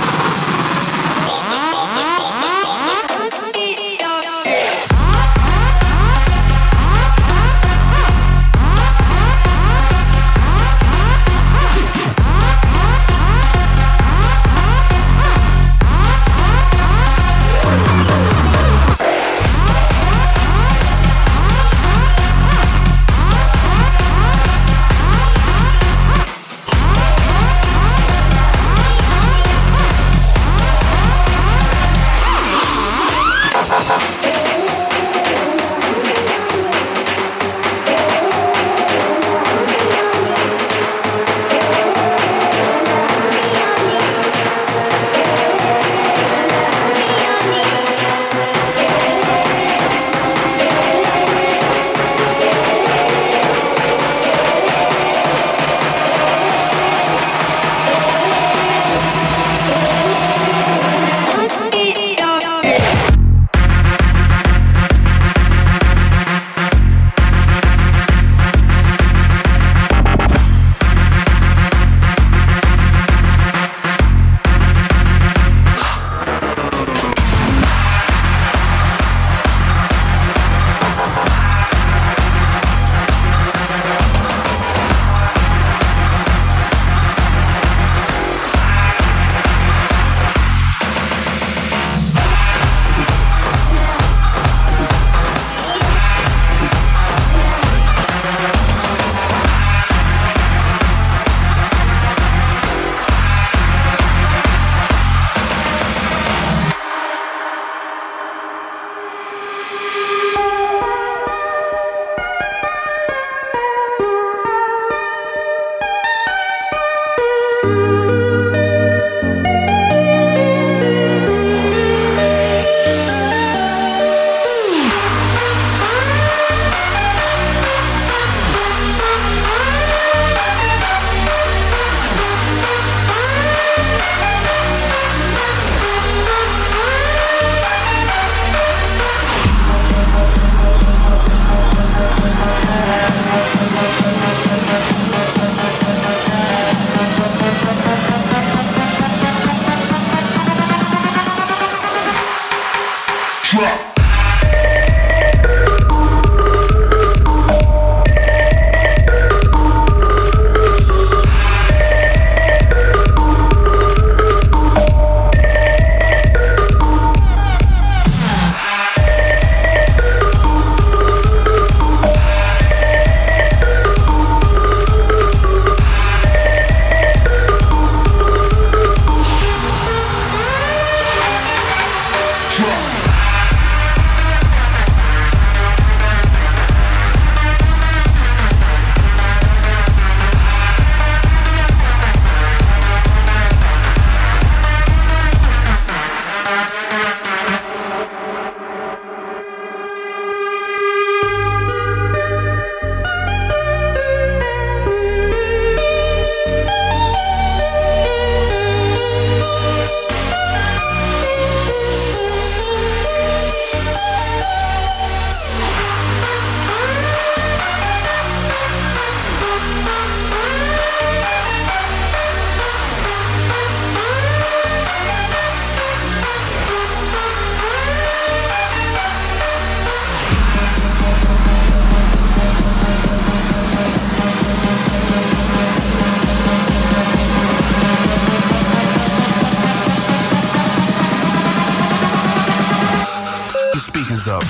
Up.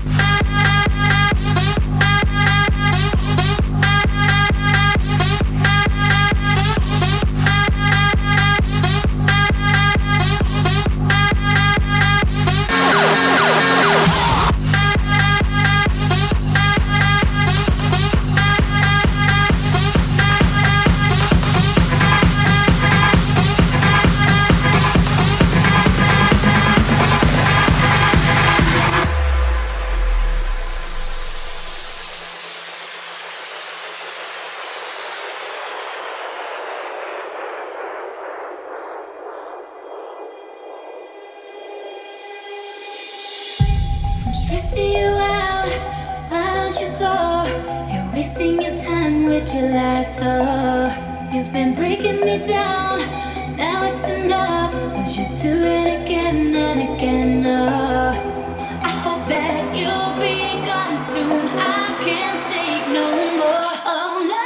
Stressing you out, why don't you go? You're wasting your time with your lies, oh. You've been breaking me down, again. I hope that you'll be gone soon. I can't take no more. Oh no.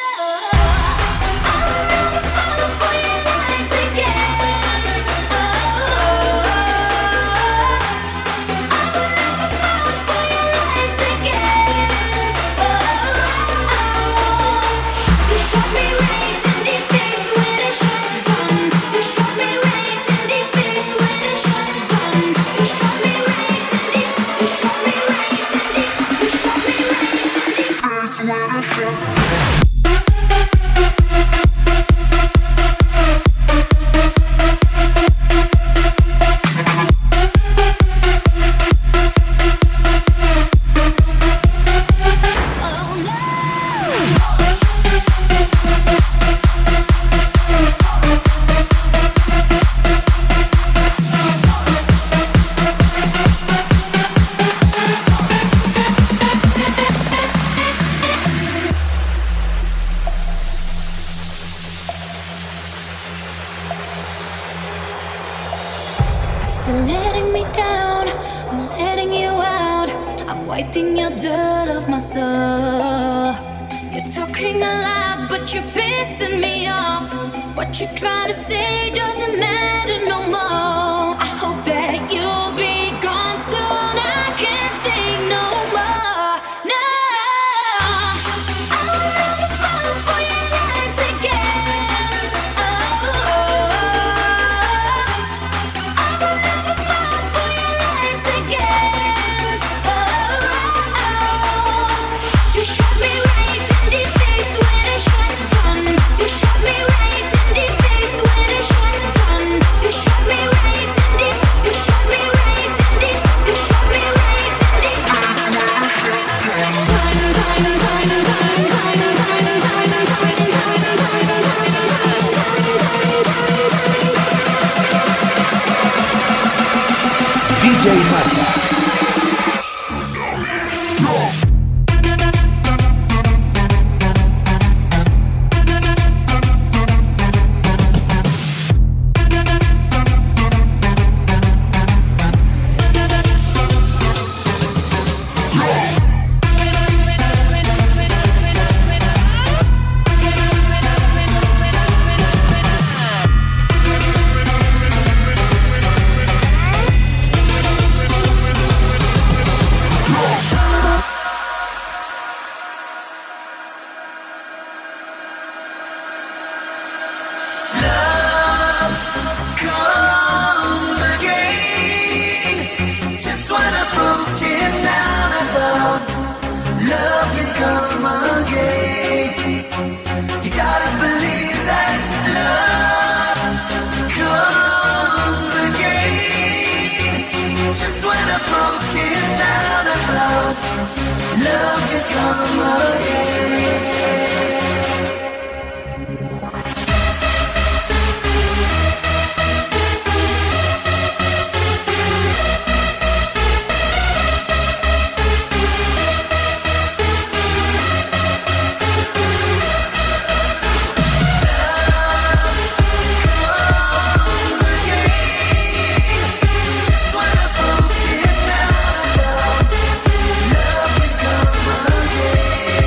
After letting me down, I'm letting you out. I'm wiping your dirt off my soul. You're talking a lot, but you're pissing me off. What you're trying to say doesn't matter no more. I hope that you'll be gone soon. I can't take no more. No, I will never fall for your lies again. Oh, I will never fall for your lies again. Oh, you shot me right in the face with a shotgun. You shot me right in the face with a shotgun. You shot me right in the. You shot me right in the. You shot me right in the. DJ Marca. Comes again, just when I'm broken down about love can come again. You gotta believe that love comes again, just when I'm broken down about love can come again. Just when I'm broken down about love can come again.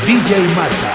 DJ Marca.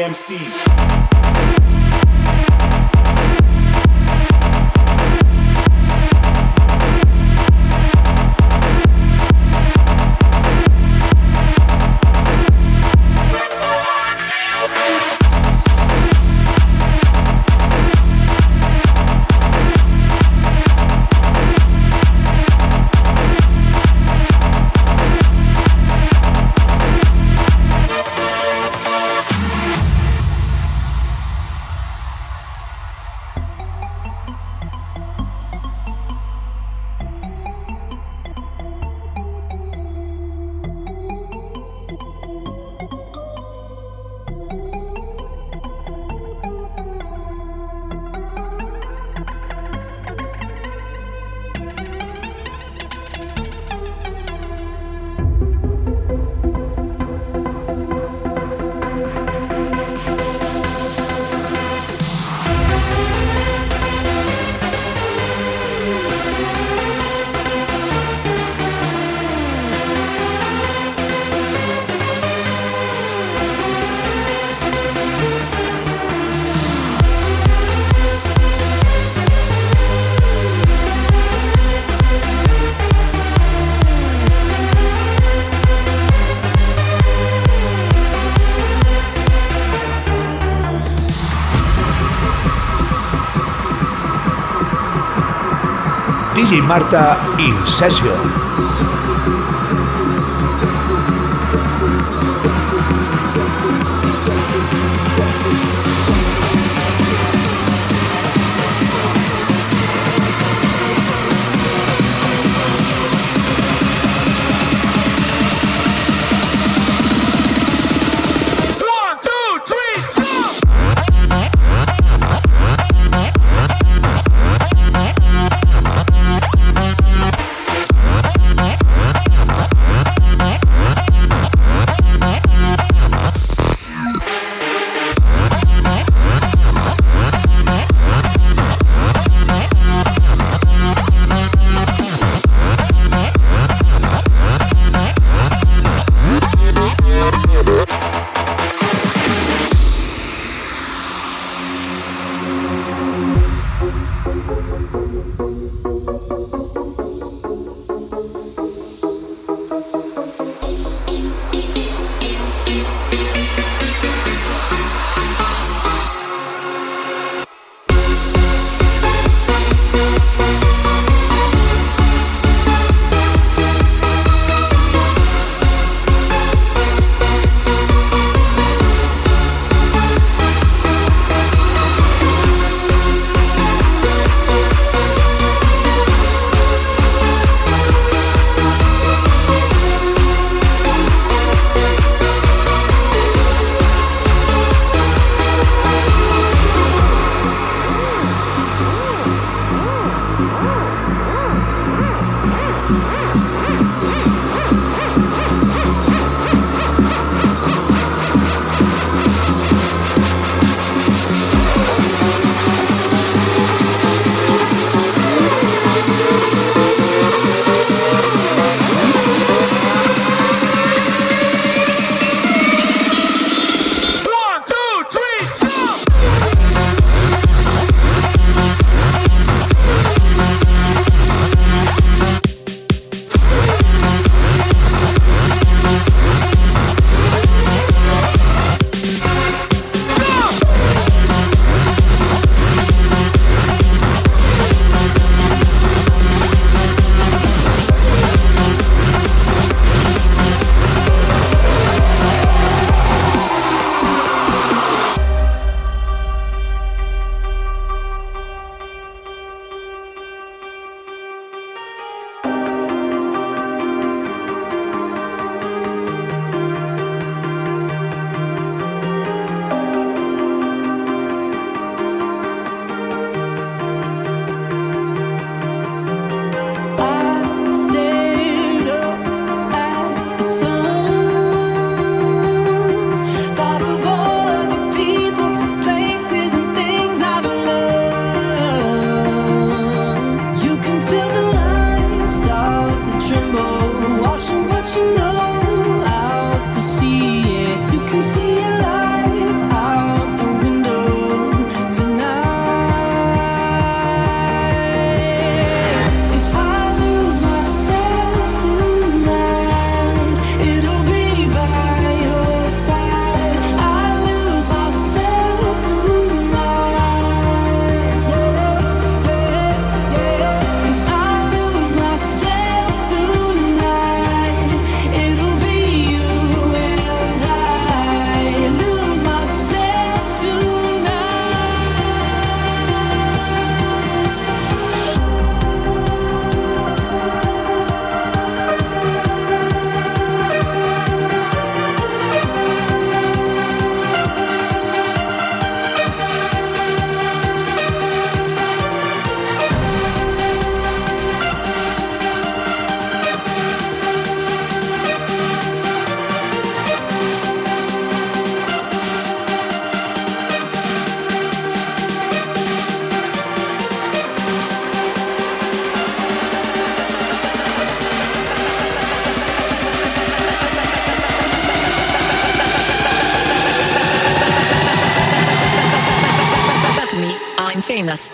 MC. DJ Marta in session. Berriozas.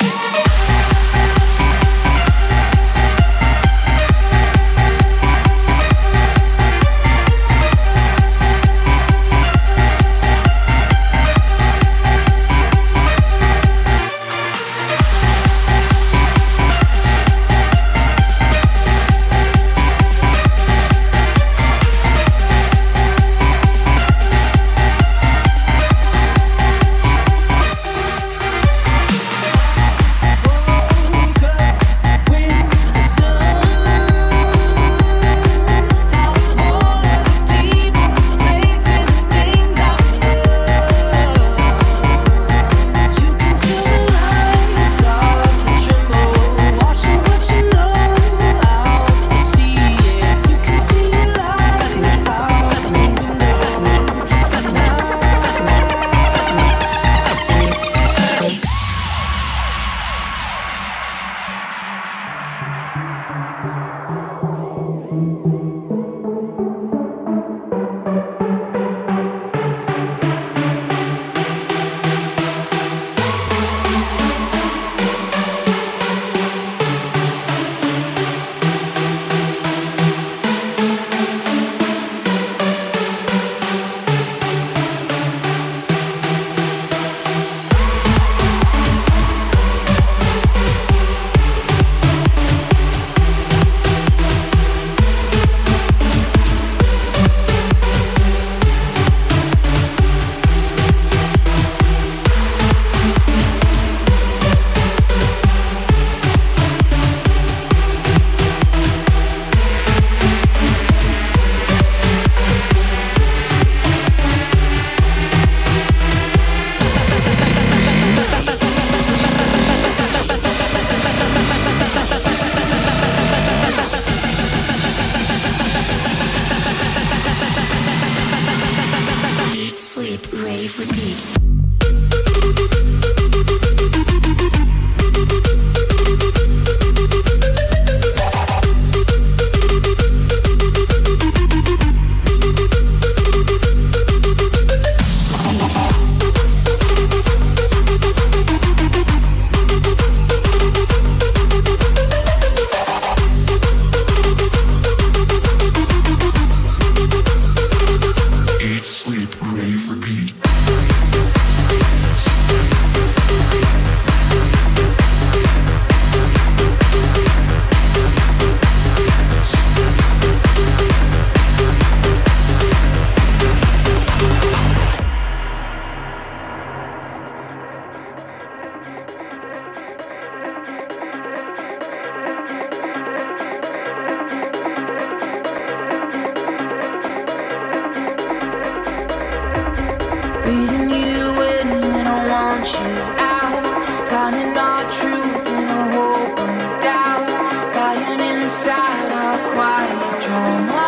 Breathing you in when I want you out. Finding our truth in a hope of doubt. Lying inside our quiet drama.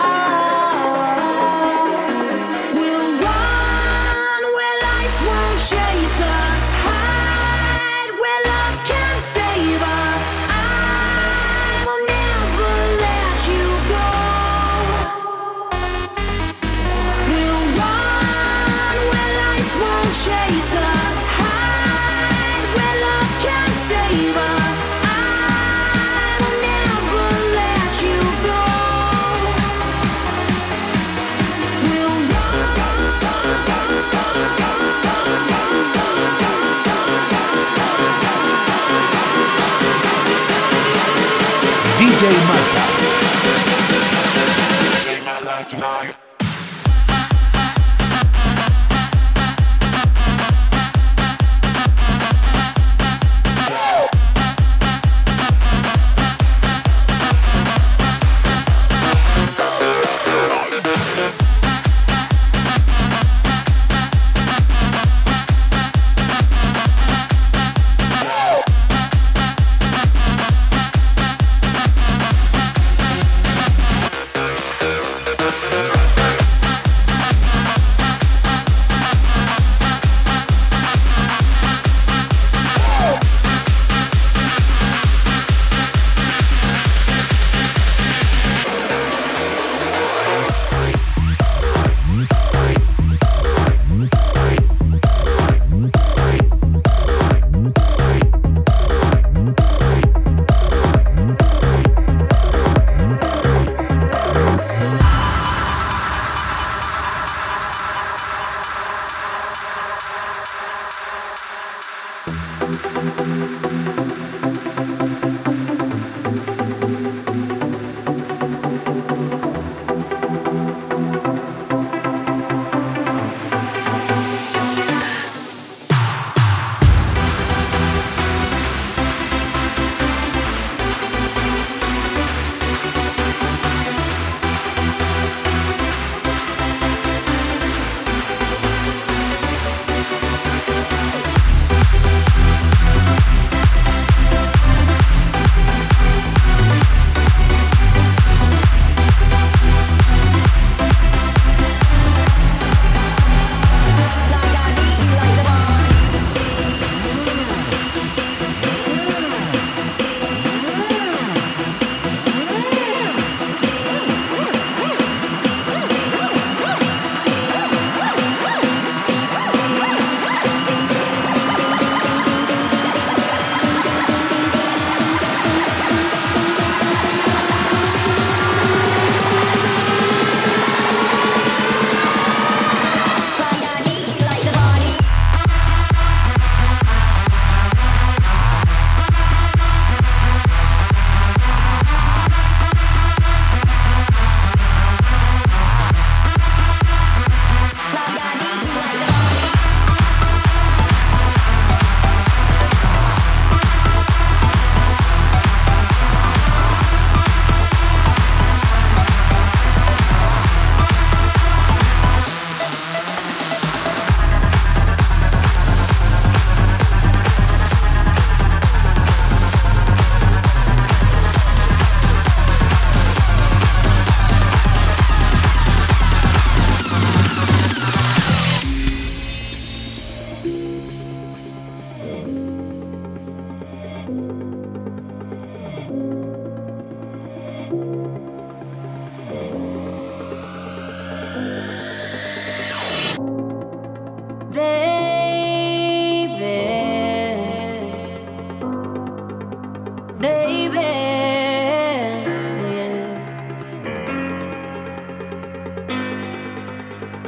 We'll run where lights won't chase us. Hide where love can save us. I will never let you go. We'll run where lights won't chase us. Hide where love can save us. I will never let you go. We'll DJ Marca.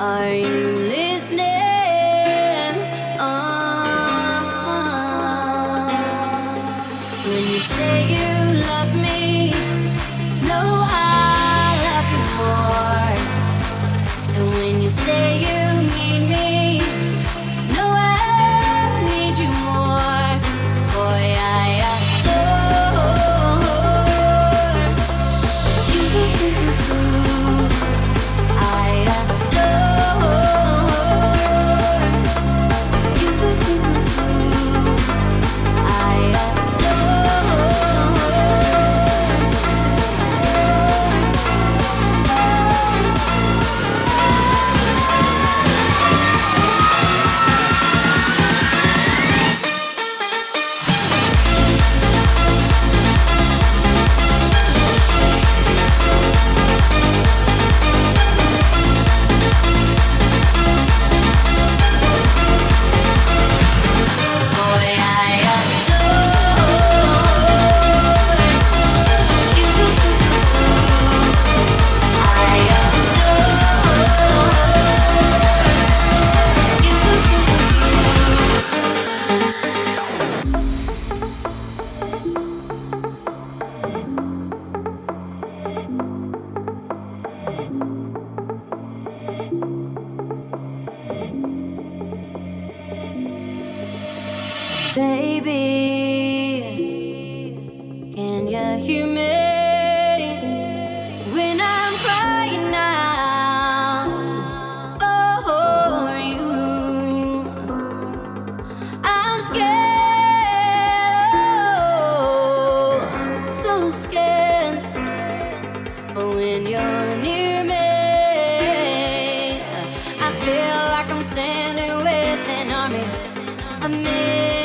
Are you listening? When you say you love me, no, I love you more. And when you say you need me, no, I need you more. Boy, I adore you. I adore you. I Baby, can you hear me when I'm crying out for you? I'm scared, oh, so scared. But when you're near me, I feel like I'm standing with an army of men.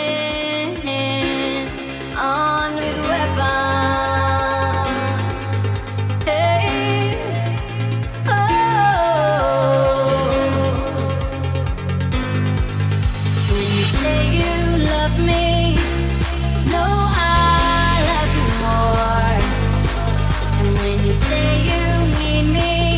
On with weapons. Hey, oh. When you say you love me, no, I love you more. And when you say you need me,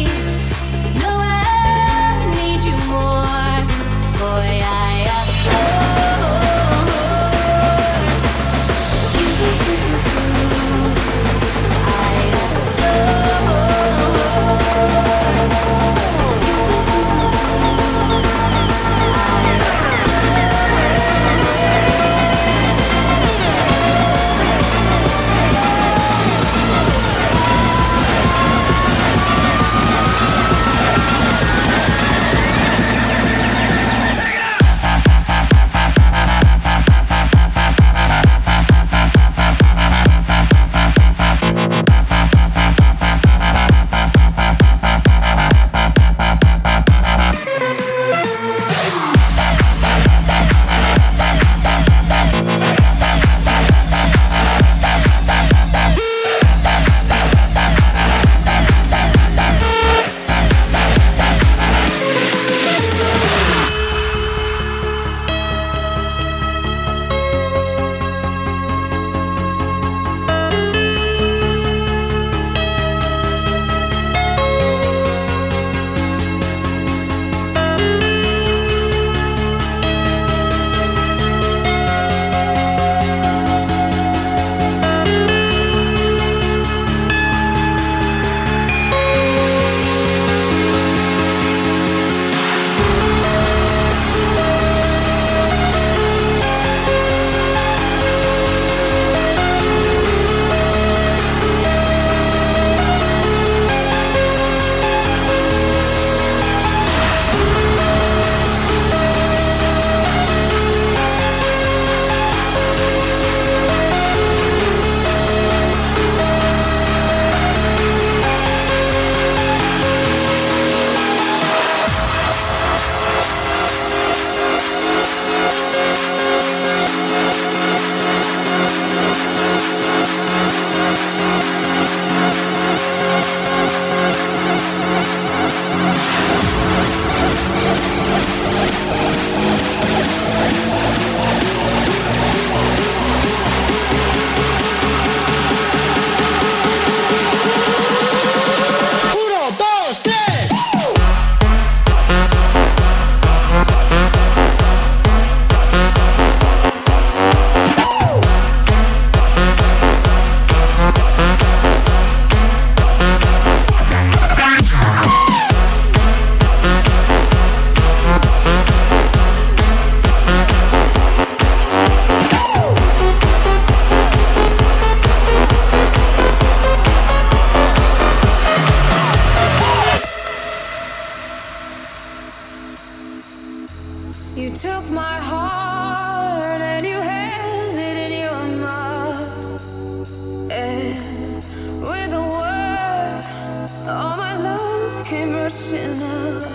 with a word. All my love came rushing up,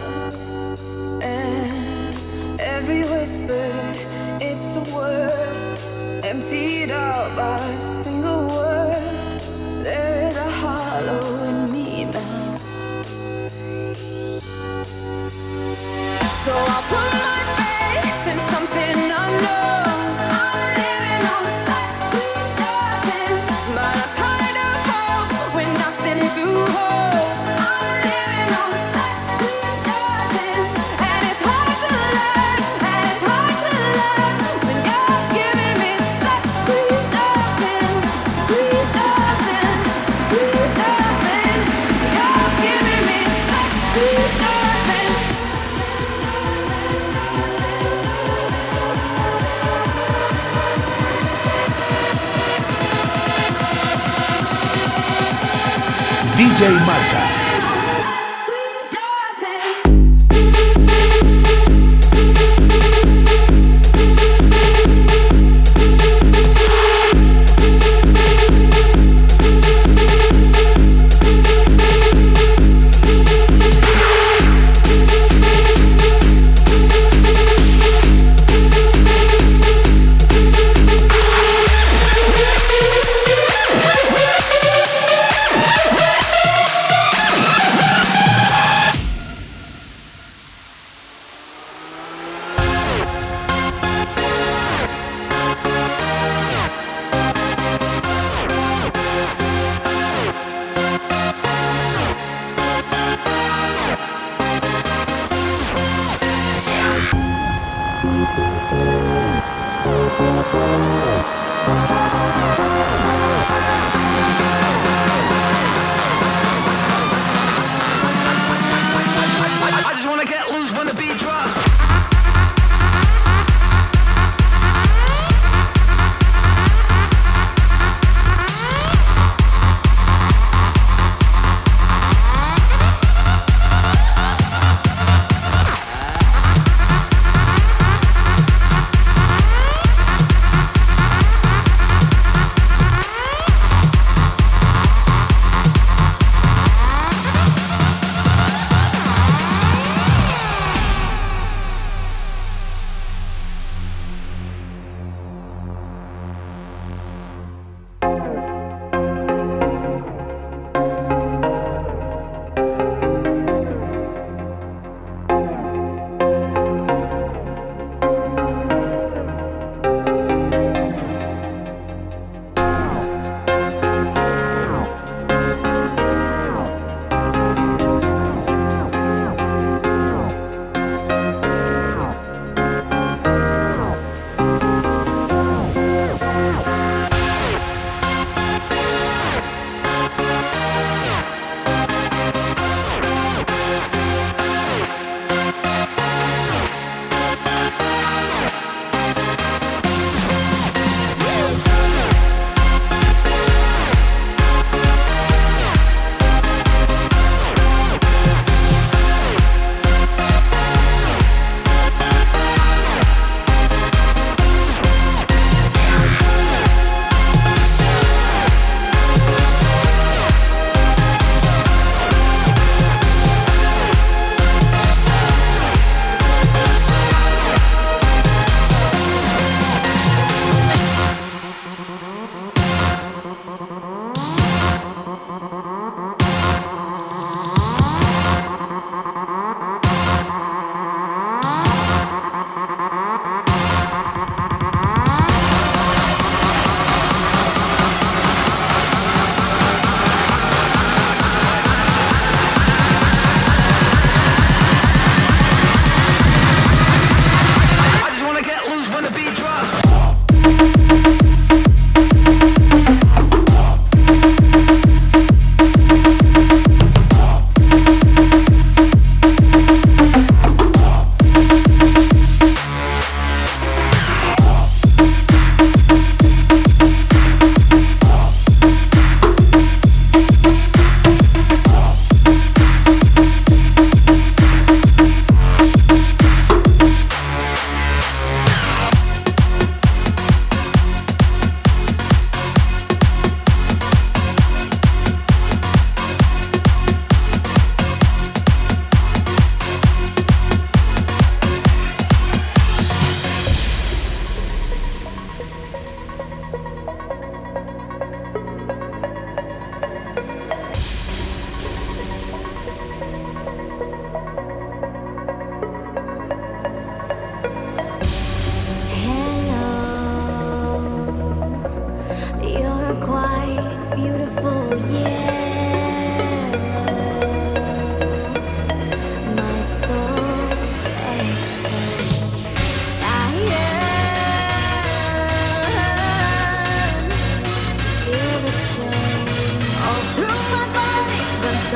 and every whisper, it's the worst, emptied out by a single word. There is a hollow in me now, so I'll put my faith in something unknown. I'm living on such sweet nothing, but I'm tired of hope with nothing to hold. I'm living on such sweet nothing, and it's hard to learn, and it's hard to learn when you're giving me such sweet nothing, sweet nothing, sweet nothing. You're giving me such sweet nothing. DJ Marca. I just wanna get loose when the beat drops.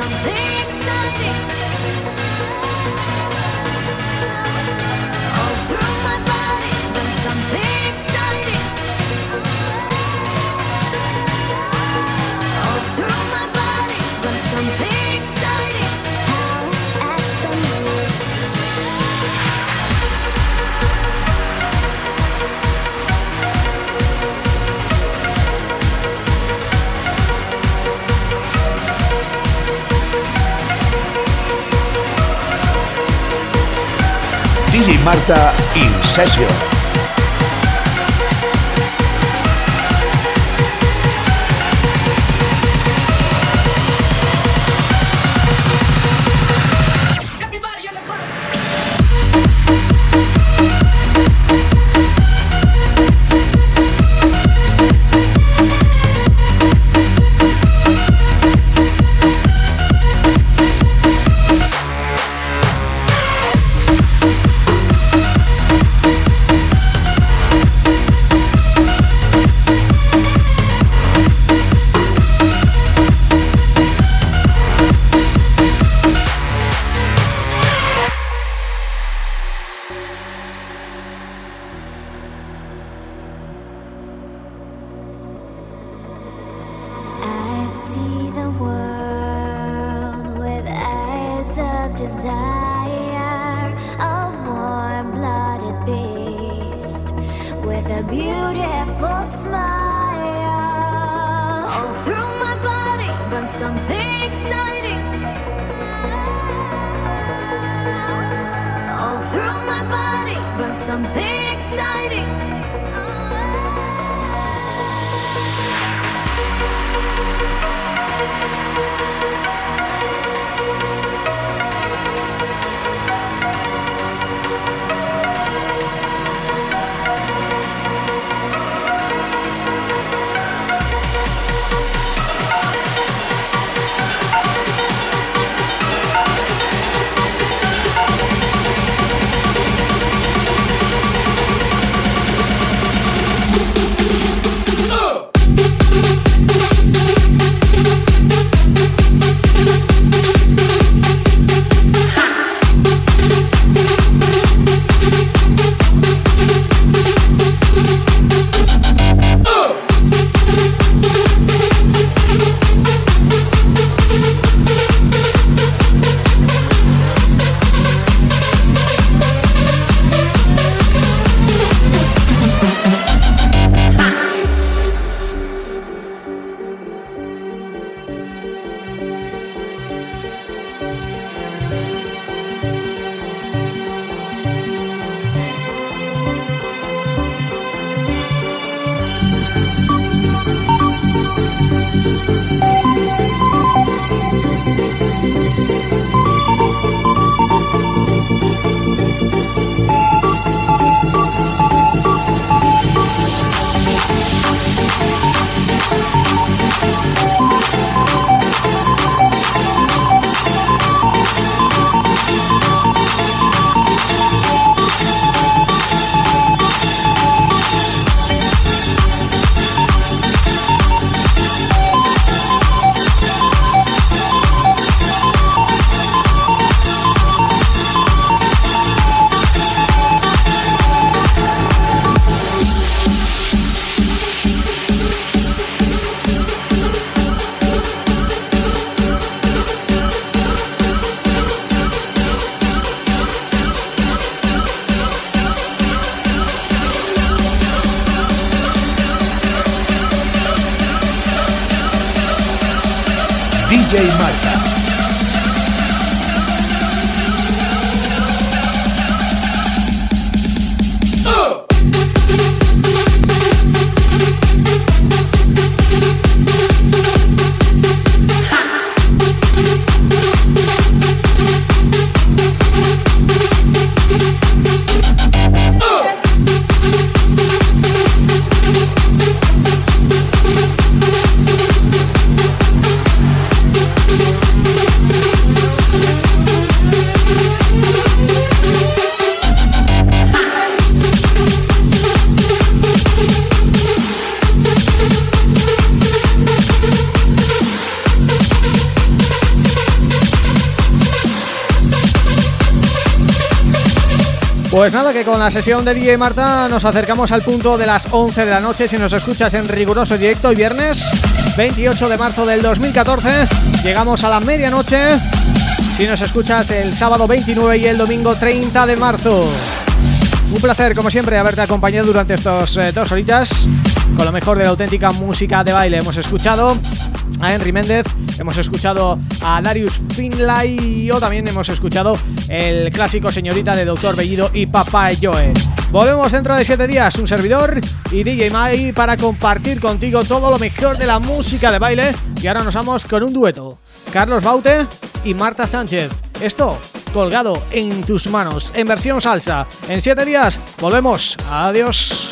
something exciting. All through my body, but something exciting. All through my body, but something exciting. Howl at the moon. DJ Marta in session. I see the world with eyes of desire, a warm-blooded beast with a beautiful smile. All through my body, but something exciting. All through my body, but something exciting. DJ Marta. Pues nada, que con la sesión de DJ Marta nos acercamos al punto de las 11 de la noche. Si nos escuchas en riguroso directo, y viernes 28 de marzo del 2014 llegamos a la medianoche. Si nos escuchas el sábado 29 y el domingo 30 de marzo. Un placer, como siempre, haberte acompañado durante estos 2 horitas con lo mejor de la auténtica música de baile. Hemos escuchado a Henry Méndez, hemos escuchado a Darius Finlay o también hemos escuchado el clásico Señorita de Dr. Bellido y Papá Joe. Volvemos dentro de 7 días, un servidor y DJ Mai para compartir contigo todo lo mejor de la música de baile. Y ahora nos vamos con un dueto, Carlos Baute y Marta Sánchez. Esto, Colgado en tus manos, en versión salsa. En 7 días volvemos. Adiós.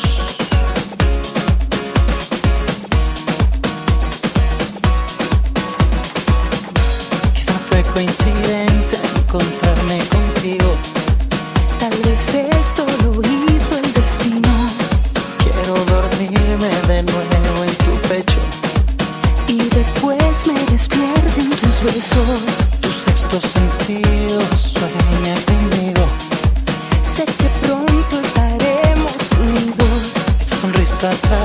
Quizá fue coincidencia encontrarme contigo. Tal vez esto lo hizo el destino. Quiero dormirme de nuevo en tu pecho y después me despierten tus besos. Tu sexto sentido sueña conmigo. Sé que pronto estaremos unidos. Esa sonrisa